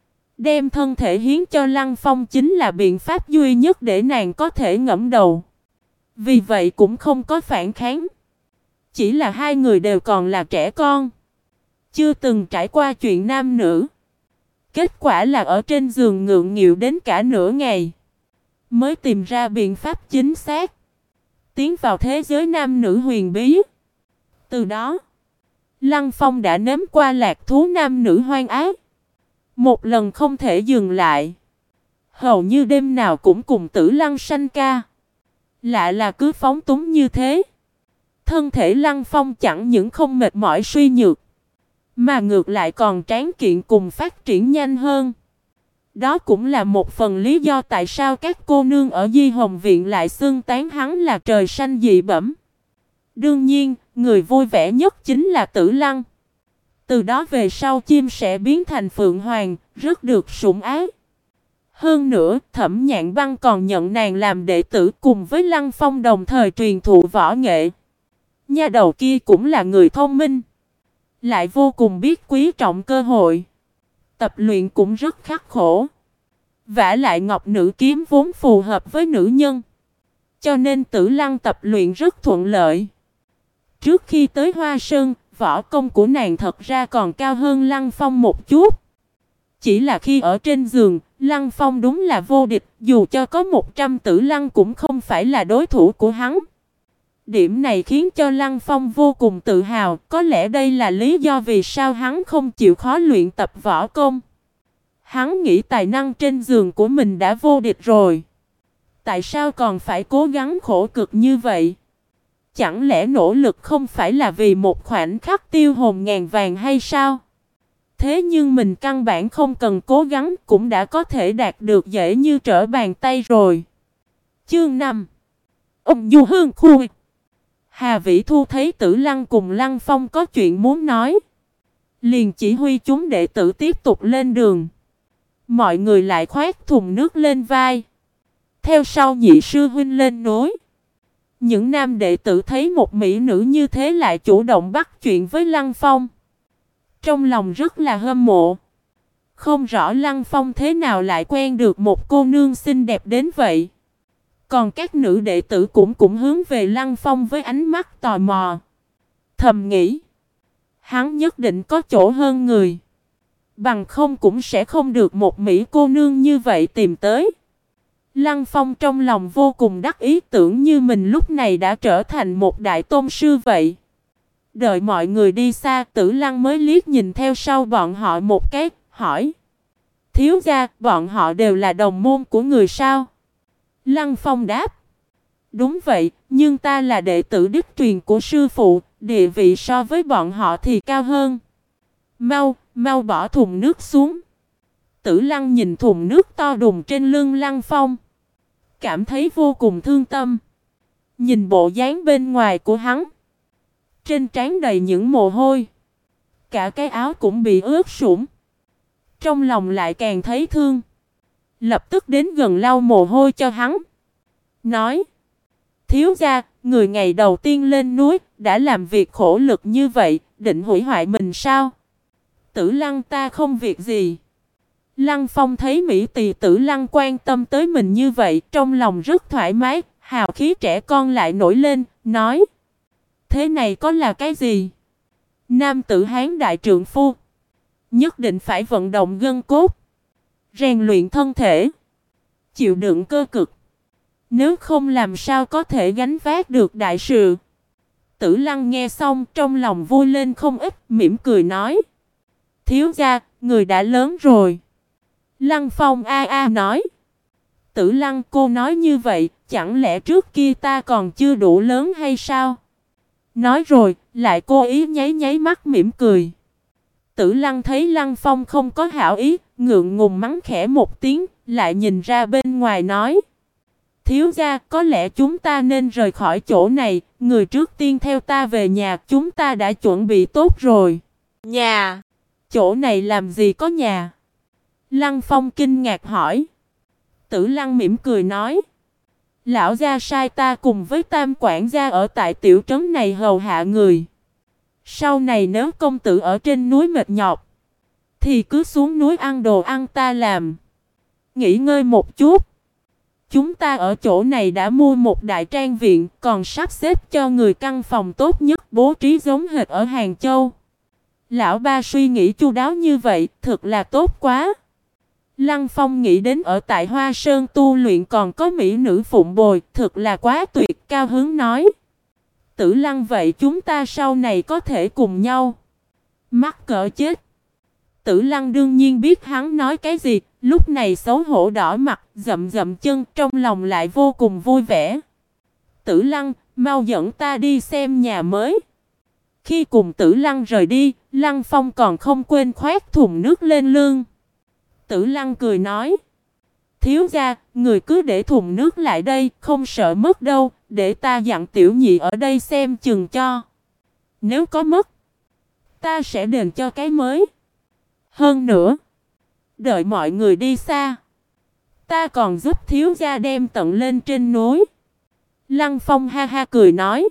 Speaker 1: đem thân thể hiến cho Lăng Phong chính là biện pháp duy nhất để nàng có thể ngẫm đầu. Vì vậy cũng không có phản kháng. Chỉ là hai người đều còn là trẻ con, chưa từng trải qua chuyện nam nữ. Kết quả là ở trên giường ngượng nghịu đến cả nửa ngày, mới tìm ra biện pháp chính xác, tiến vào thế giới nam nữ huyền bí. Từ đó, Lăng Phong đã nếm qua lạc thú nam nữ hoang ái, một lần không thể dừng lại. Hầu như đêm nào cũng cùng Tử Lăng sanh ca. Lạ là cứ phóng túng như thế, thân thể Lăng Phong chẳng những không mệt mỏi suy nhược, mà ngược lại còn tráng kiện cùng phát triển nhanh hơn. Đó cũng là một phần lý do tại sao các cô nương ở Di Hồng Viện lại xưng tán hắn là trời xanh dị bẩm. Đương nhiên, người vui vẻ nhất chính là Tử Lăng. Từ đó về sau chim sẽ biến thành phượng hoàng, rất được sủng ái. Hơn nữa, Thẩm Nhạn Băng còn nhận nàng làm đệ tử, cùng với Lăng Phong đồng thời truyền thụ võ nghệ. Nha đầu kia cũng là người thông minh, lại vô cùng biết quý trọng cơ hội. Tập luyện cũng rất khắc khổ. Vả lại ngọc nữ kiếm vốn phù hợp với nữ nhân, cho nên Tử Lăng tập luyện rất thuận lợi. Trước khi tới Hoa Sơn, võ công của nàng thật ra còn cao hơn Lăng Phong một chút. Chỉ là khi ở trên giường, Lăng Phong đúng là vô địch, dù cho có 100 Tử Lăng cũng không phải là đối thủ của hắn. Điểm này khiến cho Lăng Phong vô cùng tự hào, có lẽ đây là lý do vì sao hắn không chịu khó luyện tập võ công. Hắn nghĩ tài năng trên giường của mình đã vô địch rồi, tại sao còn phải cố gắng khổ cực như vậy? Chẳng lẽ nỗ lực không phải là vì một khoảnh khắc tiêu hồn ngàn vàng hay sao? Thế nhưng mình căn bản không cần cố gắng cũng đã có thể đạt được dễ như trở bàn tay rồi. Chương 5. Ông Du Hương Khui. Hà Vĩ Thu thấy Tử Lăng cùng Lăng Phong có chuyện muốn nói, liền chỉ huy chúng đệ tử tiếp tục lên đường. Mọi người lại khoác thùng nước lên vai, theo sau nhị sư huynh lên núi. Những nam đệ tử thấy một mỹ nữ như thế lại chủ động bắt chuyện với Lăng Phong, trong lòng rất là hâm mộ. Không rõ Lăng Phong thế nào lại quen được một cô nương xinh đẹp đến vậy. Còn các nữ đệ tử cũng hướng về Lăng Phong với ánh mắt tò mò. Thầm nghĩ, hắn nhất định có chỗ hơn người, bằng không cũng sẽ không được một mỹ cô nương như vậy tìm tới. Lăng Phong trong lòng vô cùng đắc ý, tưởng như mình lúc này đã trở thành một đại tôn sư vậy. Đợi mọi người đi xa, Tử Lăng mới liếc nhìn theo sau bọn họ một cái, hỏi: thiếu gia, bọn họ đều là đồng môn của người sao? Lăng Phong đáp: đúng vậy, nhưng ta là đệ tử đích truyền của sư phụ, địa vị so với bọn họ thì cao hơn. Mau bỏ thùng nước xuống. Tử Lăng nhìn thùng nước to đùng trên lưng Lăng Phong, cảm thấy vô cùng thương tâm. Nhìn bộ dáng bên ngoài của hắn, trên trán đầy những mồ hôi, cả cái áo cũng bị ướt sũng. Trong lòng lại càng thấy thương, lập tức đến gần lau mồ hôi cho hắn, nói: thiếu gia, người ngày đầu tiên lên núi đã làm việc khổ lực như vậy, định hủy hoại mình sao? Tử Lăng, ta không việc gì. Lăng Phong thấy mỹ tỳ Tử Lăng quan tâm tới mình như vậy, trong lòng rất thoải mái, hào khí trẻ con lại nổi lên, nói: thế này có là cái gì? Nam tử Hán đại trượng phu, nhất định phải vận động gân cốt, rèn luyện thân thể, chịu đựng cơ cực, nếu không làm sao có thể gánh vác được đại sự. Tử Lăng nghe xong trong lòng vui lên không ít, mỉm cười nói. Thiếu gia, người đã lớn rồi. Lăng Phong a a nói. Tử Lăng, cô nói như vậy, chẳng lẽ trước kia ta còn chưa đủ lớn hay sao? Nói rồi, lại cố ý nháy nháy mắt mỉm cười. Tử Lăng thấy Lăng Phong không có hảo ý, ngượng ngùng mắng khẽ một tiếng, lại nhìn ra bên ngoài nói. Thiếu gia, có lẽ chúng ta nên rời khỏi chỗ này, người trước tiên theo ta về nhà, chúng ta đã chuẩn bị tốt rồi. Nhà? Chỗ này làm gì có nhà? Lăng Phong kinh ngạc hỏi. Tử Lăng mỉm cười nói. Lão gia sai ta cùng với Tam quản gia ở tại tiểu trấn này hầu hạ người. Sau này nếu công tử ở trên núi mệt nhọc, thì cứ xuống núi ăn đồ ăn ta làm. Nghỉ ngơi một chút. Chúng ta ở chỗ này đã mua một đại trang viện, còn sắp xếp cho người căn phòng tốt nhất, bố trí giống hệt ở Hàng Châu. Lão ba suy nghĩ chu đáo như vậy, thật là tốt quá. Lăng Phong nghĩ đến ở tại Hoa Sơn tu luyện còn có mỹ nữ phụng bồi, thật là quá tuyệt, cao hứng nói. Tử Lăng, vậy chúng ta sau này có thể cùng nhau. Mắc cỡ chết. Tử Lăng đương nhiên biết hắn nói cái gì, lúc này xấu hổ đỏ mặt, dậm dậm chân, trong lòng lại vô cùng vui vẻ. Tử Lăng, mau dẫn ta đi xem nhà mới. Khi cùng Tử Lăng rời đi, Lăng Phong còn không quên khoét thùng nước lên lưng. Tử Lăng cười nói. Thiếu gia, người cứ để thùng nước lại đây, không sợ mất đâu, để ta dặn tiểu nhị ở đây xem chừng cho. Nếu có mất, ta sẽ đền cho cái mới. Hơn nữa, đợi mọi người đi xa, ta còn giúp thiếu gia đem tận lên trên núi. Lăng Phong ha ha cười nói.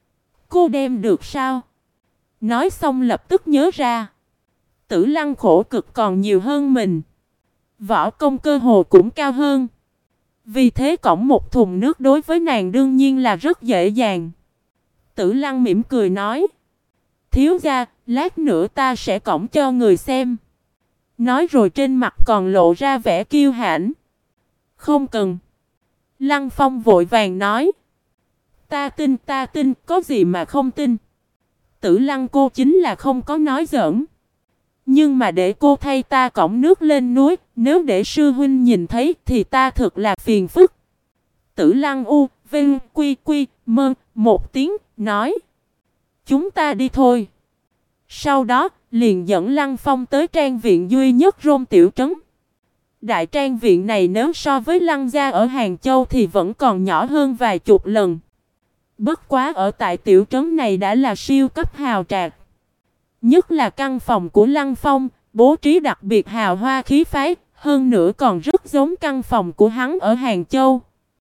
Speaker 1: Cô đem được sao? Nói xong lập tức nhớ ra. Tử Lăng khổ cực còn nhiều hơn mình. Võ công cơ hồ cũng cao hơn. Vì thế cõng một thùng nước đối với nàng đương nhiên là rất dễ dàng. Tử Lăng mỉm cười nói. Thiếu gia, lát nữa ta sẽ cõng cho người xem. Nói rồi trên mặt còn lộ ra vẻ kiêu hãnh. Không cần. Lăng Phong vội vàng nói. Ta tin, có gì mà không tin. Tử Lăng, cô chính là không có nói giỡn. Nhưng mà để cô thay ta cõng nước lên núi, nếu để sư huynh nhìn thấy thì ta thật là phiền phức. Tử Lăng vinh quy quy mơ một tiếng, nói. Chúng ta đi thôi. Sau đó, liền dẫn Lăng Phong tới trang viện duy nhất Rôn tiểu trấn. Đại trang viện này nếu so với Lăng gia ở Hàng Châu thì vẫn còn nhỏ hơn vài chục lần. Bất quá ở tại tiểu trấn này đã là siêu cấp hào trạc. Nhất là căn phòng của Lăng Phong, bố trí đặc biệt hào hoa khí phái, hơn nữa còn rất giống căn phòng của hắn ở Hàng Châu.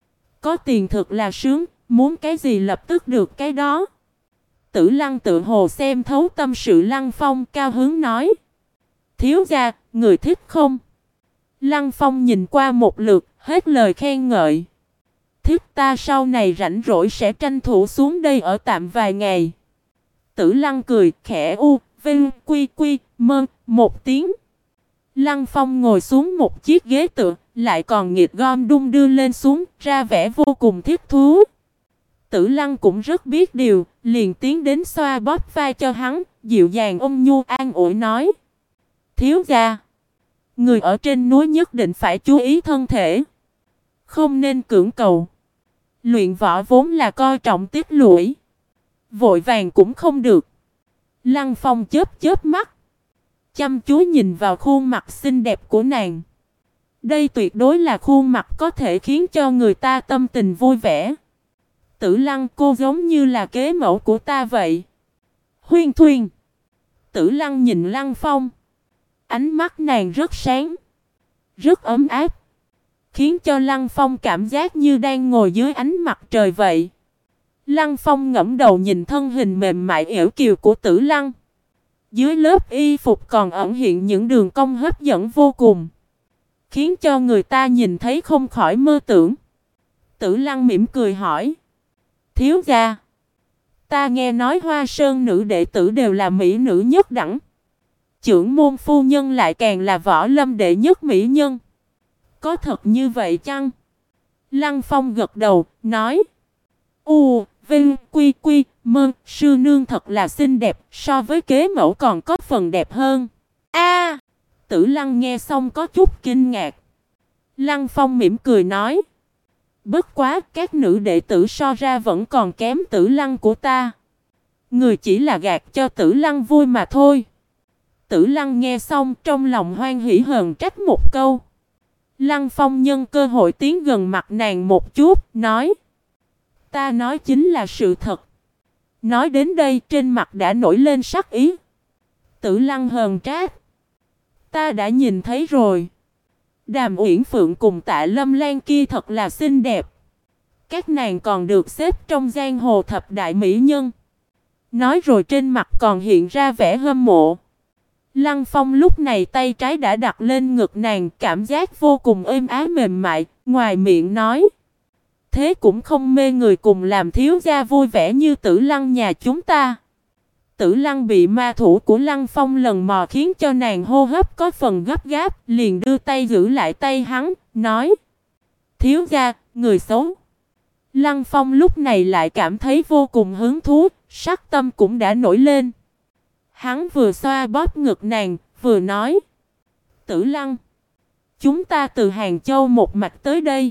Speaker 1: Có tiền thực là sướng, muốn cái gì lập tức được cái đó. Tử Lăng tự hồ xem thấu tâm sự Lăng Phong, cao hứng nói. Thiếu gia, người thích không? Lăng Phong nhìn qua một lượt, hết lời khen ngợi. Thích, ta sau này rảnh rỗi sẽ tranh thủ xuống đây ở tạm vài ngày. Tử Lăng cười, khẽ vinh quy quy mơ một tiếng. Lăng Phong ngồi xuống một chiếc ghế tựa, lại còn nghiệt gom đung đưa lên xuống, ra vẻ vô cùng thích thú. Tử Lăng cũng rất biết điều, liền tiến đến xoa bóp vai cho hắn, dịu dàng ôn nhu an ủi nói. Thiếu gia, người ở trên núi nhất định phải chú ý thân thể, không nên cưỡng cầu. Luyện võ vốn là coi trọng tiết lũy, vội vàng cũng không được. Lăng Phong chớp chớp mắt, chăm chú nhìn vào khuôn mặt xinh đẹp của nàng. Đây tuyệt đối là khuôn mặt có thể khiến cho người ta tâm tình vui vẻ. Tử Lăng, cô giống như là kế mẫu của ta vậy. Huyên thuyên. Tử Lăng nhìn Lăng Phong. Ánh mắt nàng rất sáng, rất ấm áp, khiến cho Lăng Phong cảm giác như đang ngồi dưới ánh mặt trời vậy. Lăng Phong ngẩng đầu nhìn thân hình mềm mại yểu kiều của Tử Lăng. Dưới lớp y phục còn ẩn hiện những đường cong hấp dẫn vô cùng, khiến cho người ta nhìn thấy không khỏi mơ tưởng. Tử Lăng mỉm cười hỏi. Thiếu gia, ta nghe nói Hoa Sơn nữ đệ tử đều là mỹ nữ nhất đẳng. Chưởng môn phu nhân lại càng là võ lâm đệ nhất mỹ nhân. Có thật như vậy chăng? Lăng Phong gật đầu, nói. Vinh quy quy Sư nương thật là xinh đẹp, so với kế mẫu còn có phần đẹp hơn. A, Tử Lăng nghe xong có chút kinh ngạc. Lăng Phong mỉm cười nói. Bất quá các nữ đệ tử so ra vẫn còn kém Tử Lăng của ta. Người chỉ là gạt cho Tử Lăng vui mà thôi. Tử Lăng nghe xong trong lòng hoan hỉ hờn trách một câu. Lăng Phong nhân cơ hội tiến gần mặt nàng một chút, nói. Ta nói chính là sự thật. Nói đến đây trên mặt đã nổi lên sắc ý. Tử Lăng hờn trách. Ta đã nhìn thấy rồi. Đàm Uyển Phượng cùng Tạ Lâm Lan kia thật là xinh đẹp. Các nàng còn được xếp trong giang hồ thập đại mỹ nhân. Nói rồi trên mặt còn hiện ra vẻ hâm mộ. Lăng Phong lúc này tay trái đã đặt lên ngực nàng, cảm giác vô cùng êm ái mềm mại, ngoài miệng nói. Thế cũng không mê người cùng làm thiếu gia vui vẻ như Tử Lăng nhà chúng ta. Tử Lăng bị ma thủ của Lăng Phong lần mò khiến cho nàng hô hấp có phần gấp gáp, liền đưa tay giữ lại tay hắn, nói. Thiếu gia, người xấu. Lăng Phong lúc này lại cảm thấy vô cùng hứng thú, sắc tâm cũng đã nổi lên. Hắn vừa xoa bóp ngực nàng, vừa nói. Tử Lăng, chúng ta từ Hàng Châu một mạch tới đây.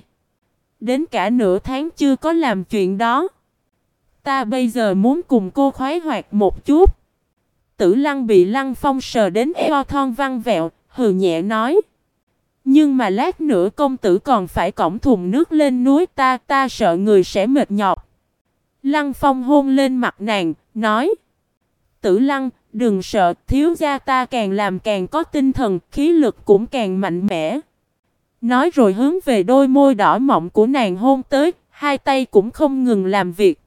Speaker 1: Đến cả nửa tháng chưa có làm chuyện đó. Ta bây giờ muốn cùng cô khoái hoạt một chút. Tử Lăng bị Lăng Phong sờ đến eo thon văng vẹo, hừ nhẹ nói. Nhưng mà lát nữa công tử còn phải cõng thùng nước lên núi, ta sợ người sẽ mệt nhọc. Lăng Phong hôn lên mặt nàng, nói. Tử Lăng, đừng sợ, thiếu gia ta càng làm càng có tinh thần, khí lực cũng càng mạnh mẽ. Nói rồi hướng về đôi môi đỏ mọng của nàng hôn tới, hai tay cũng không ngừng làm việc.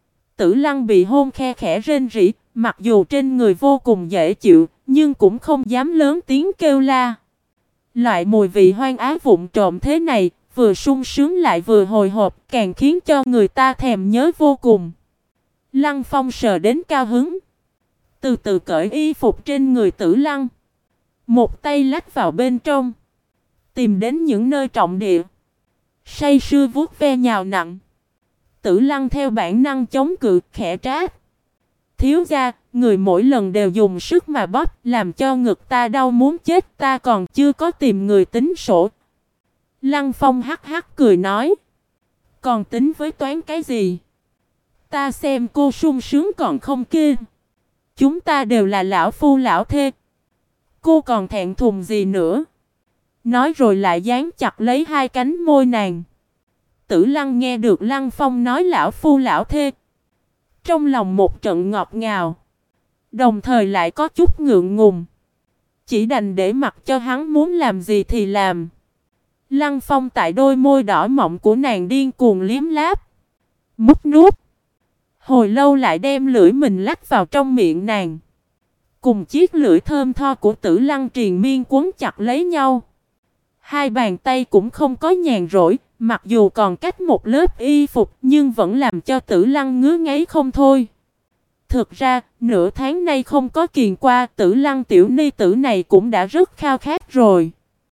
Speaker 1: Tử Lăng bị hôn khe khẽ rên rỉ, mặc dù trên người vô cùng dễ chịu, nhưng cũng không dám lớn tiếng kêu la. Loại mùi vị hoang ái vụng trộm thế này, vừa sung sướng lại vừa hồi hộp, càng khiến cho người ta thèm nhớ vô cùng. Lăng Phong sờ đến cao hứng. Từ từ cởi y phục trên người Tử Lăng. Một tay lách vào bên trong. Tìm đến những nơi trọng địa. Say sưa vuốt ve nhào nặng. Tử Lăng theo bản năng chống cự, khẽ trách. Thiếu gia, người mỗi lần đều dùng sức mà bóp, làm cho ngực ta đau muốn chết, ta còn chưa có tìm người tính sổ. Lăng Phong hắc hắc cười nói. Còn tính với toán cái gì? Ta xem cô sung sướng còn không kia. Chúng ta đều là lão phu lão thê. Cô còn thẹn thùng gì nữa? Nói rồi lại dán chặt lấy hai cánh môi nàng. Tử Lăng nghe được Lăng Phong nói lão phu lão thê. Trong lòng một trận ngọt ngào. Đồng thời lại có chút ngượng ngùng. Chỉ đành để mặc cho hắn muốn làm gì thì làm. Lăng Phong tại đôi môi đỏ mọng của nàng điên cuồng liếm láp. Mút nút. Hồi lâu lại đem lưỡi mình lách vào trong miệng nàng. Cùng chiếc lưỡi thơm tho của Tử Lăng triền miên quấn chặt lấy nhau. Hai bàn tay cũng không có nhàn rỗi, mặc dù còn cách một lớp y phục nhưng vẫn làm cho Tử Lăng ngứa ngáy không thôi. Thực ra, nửa tháng nay không có kiền qua, Tử Lăng tiểu ni tử này cũng đã rất khao khát rồi.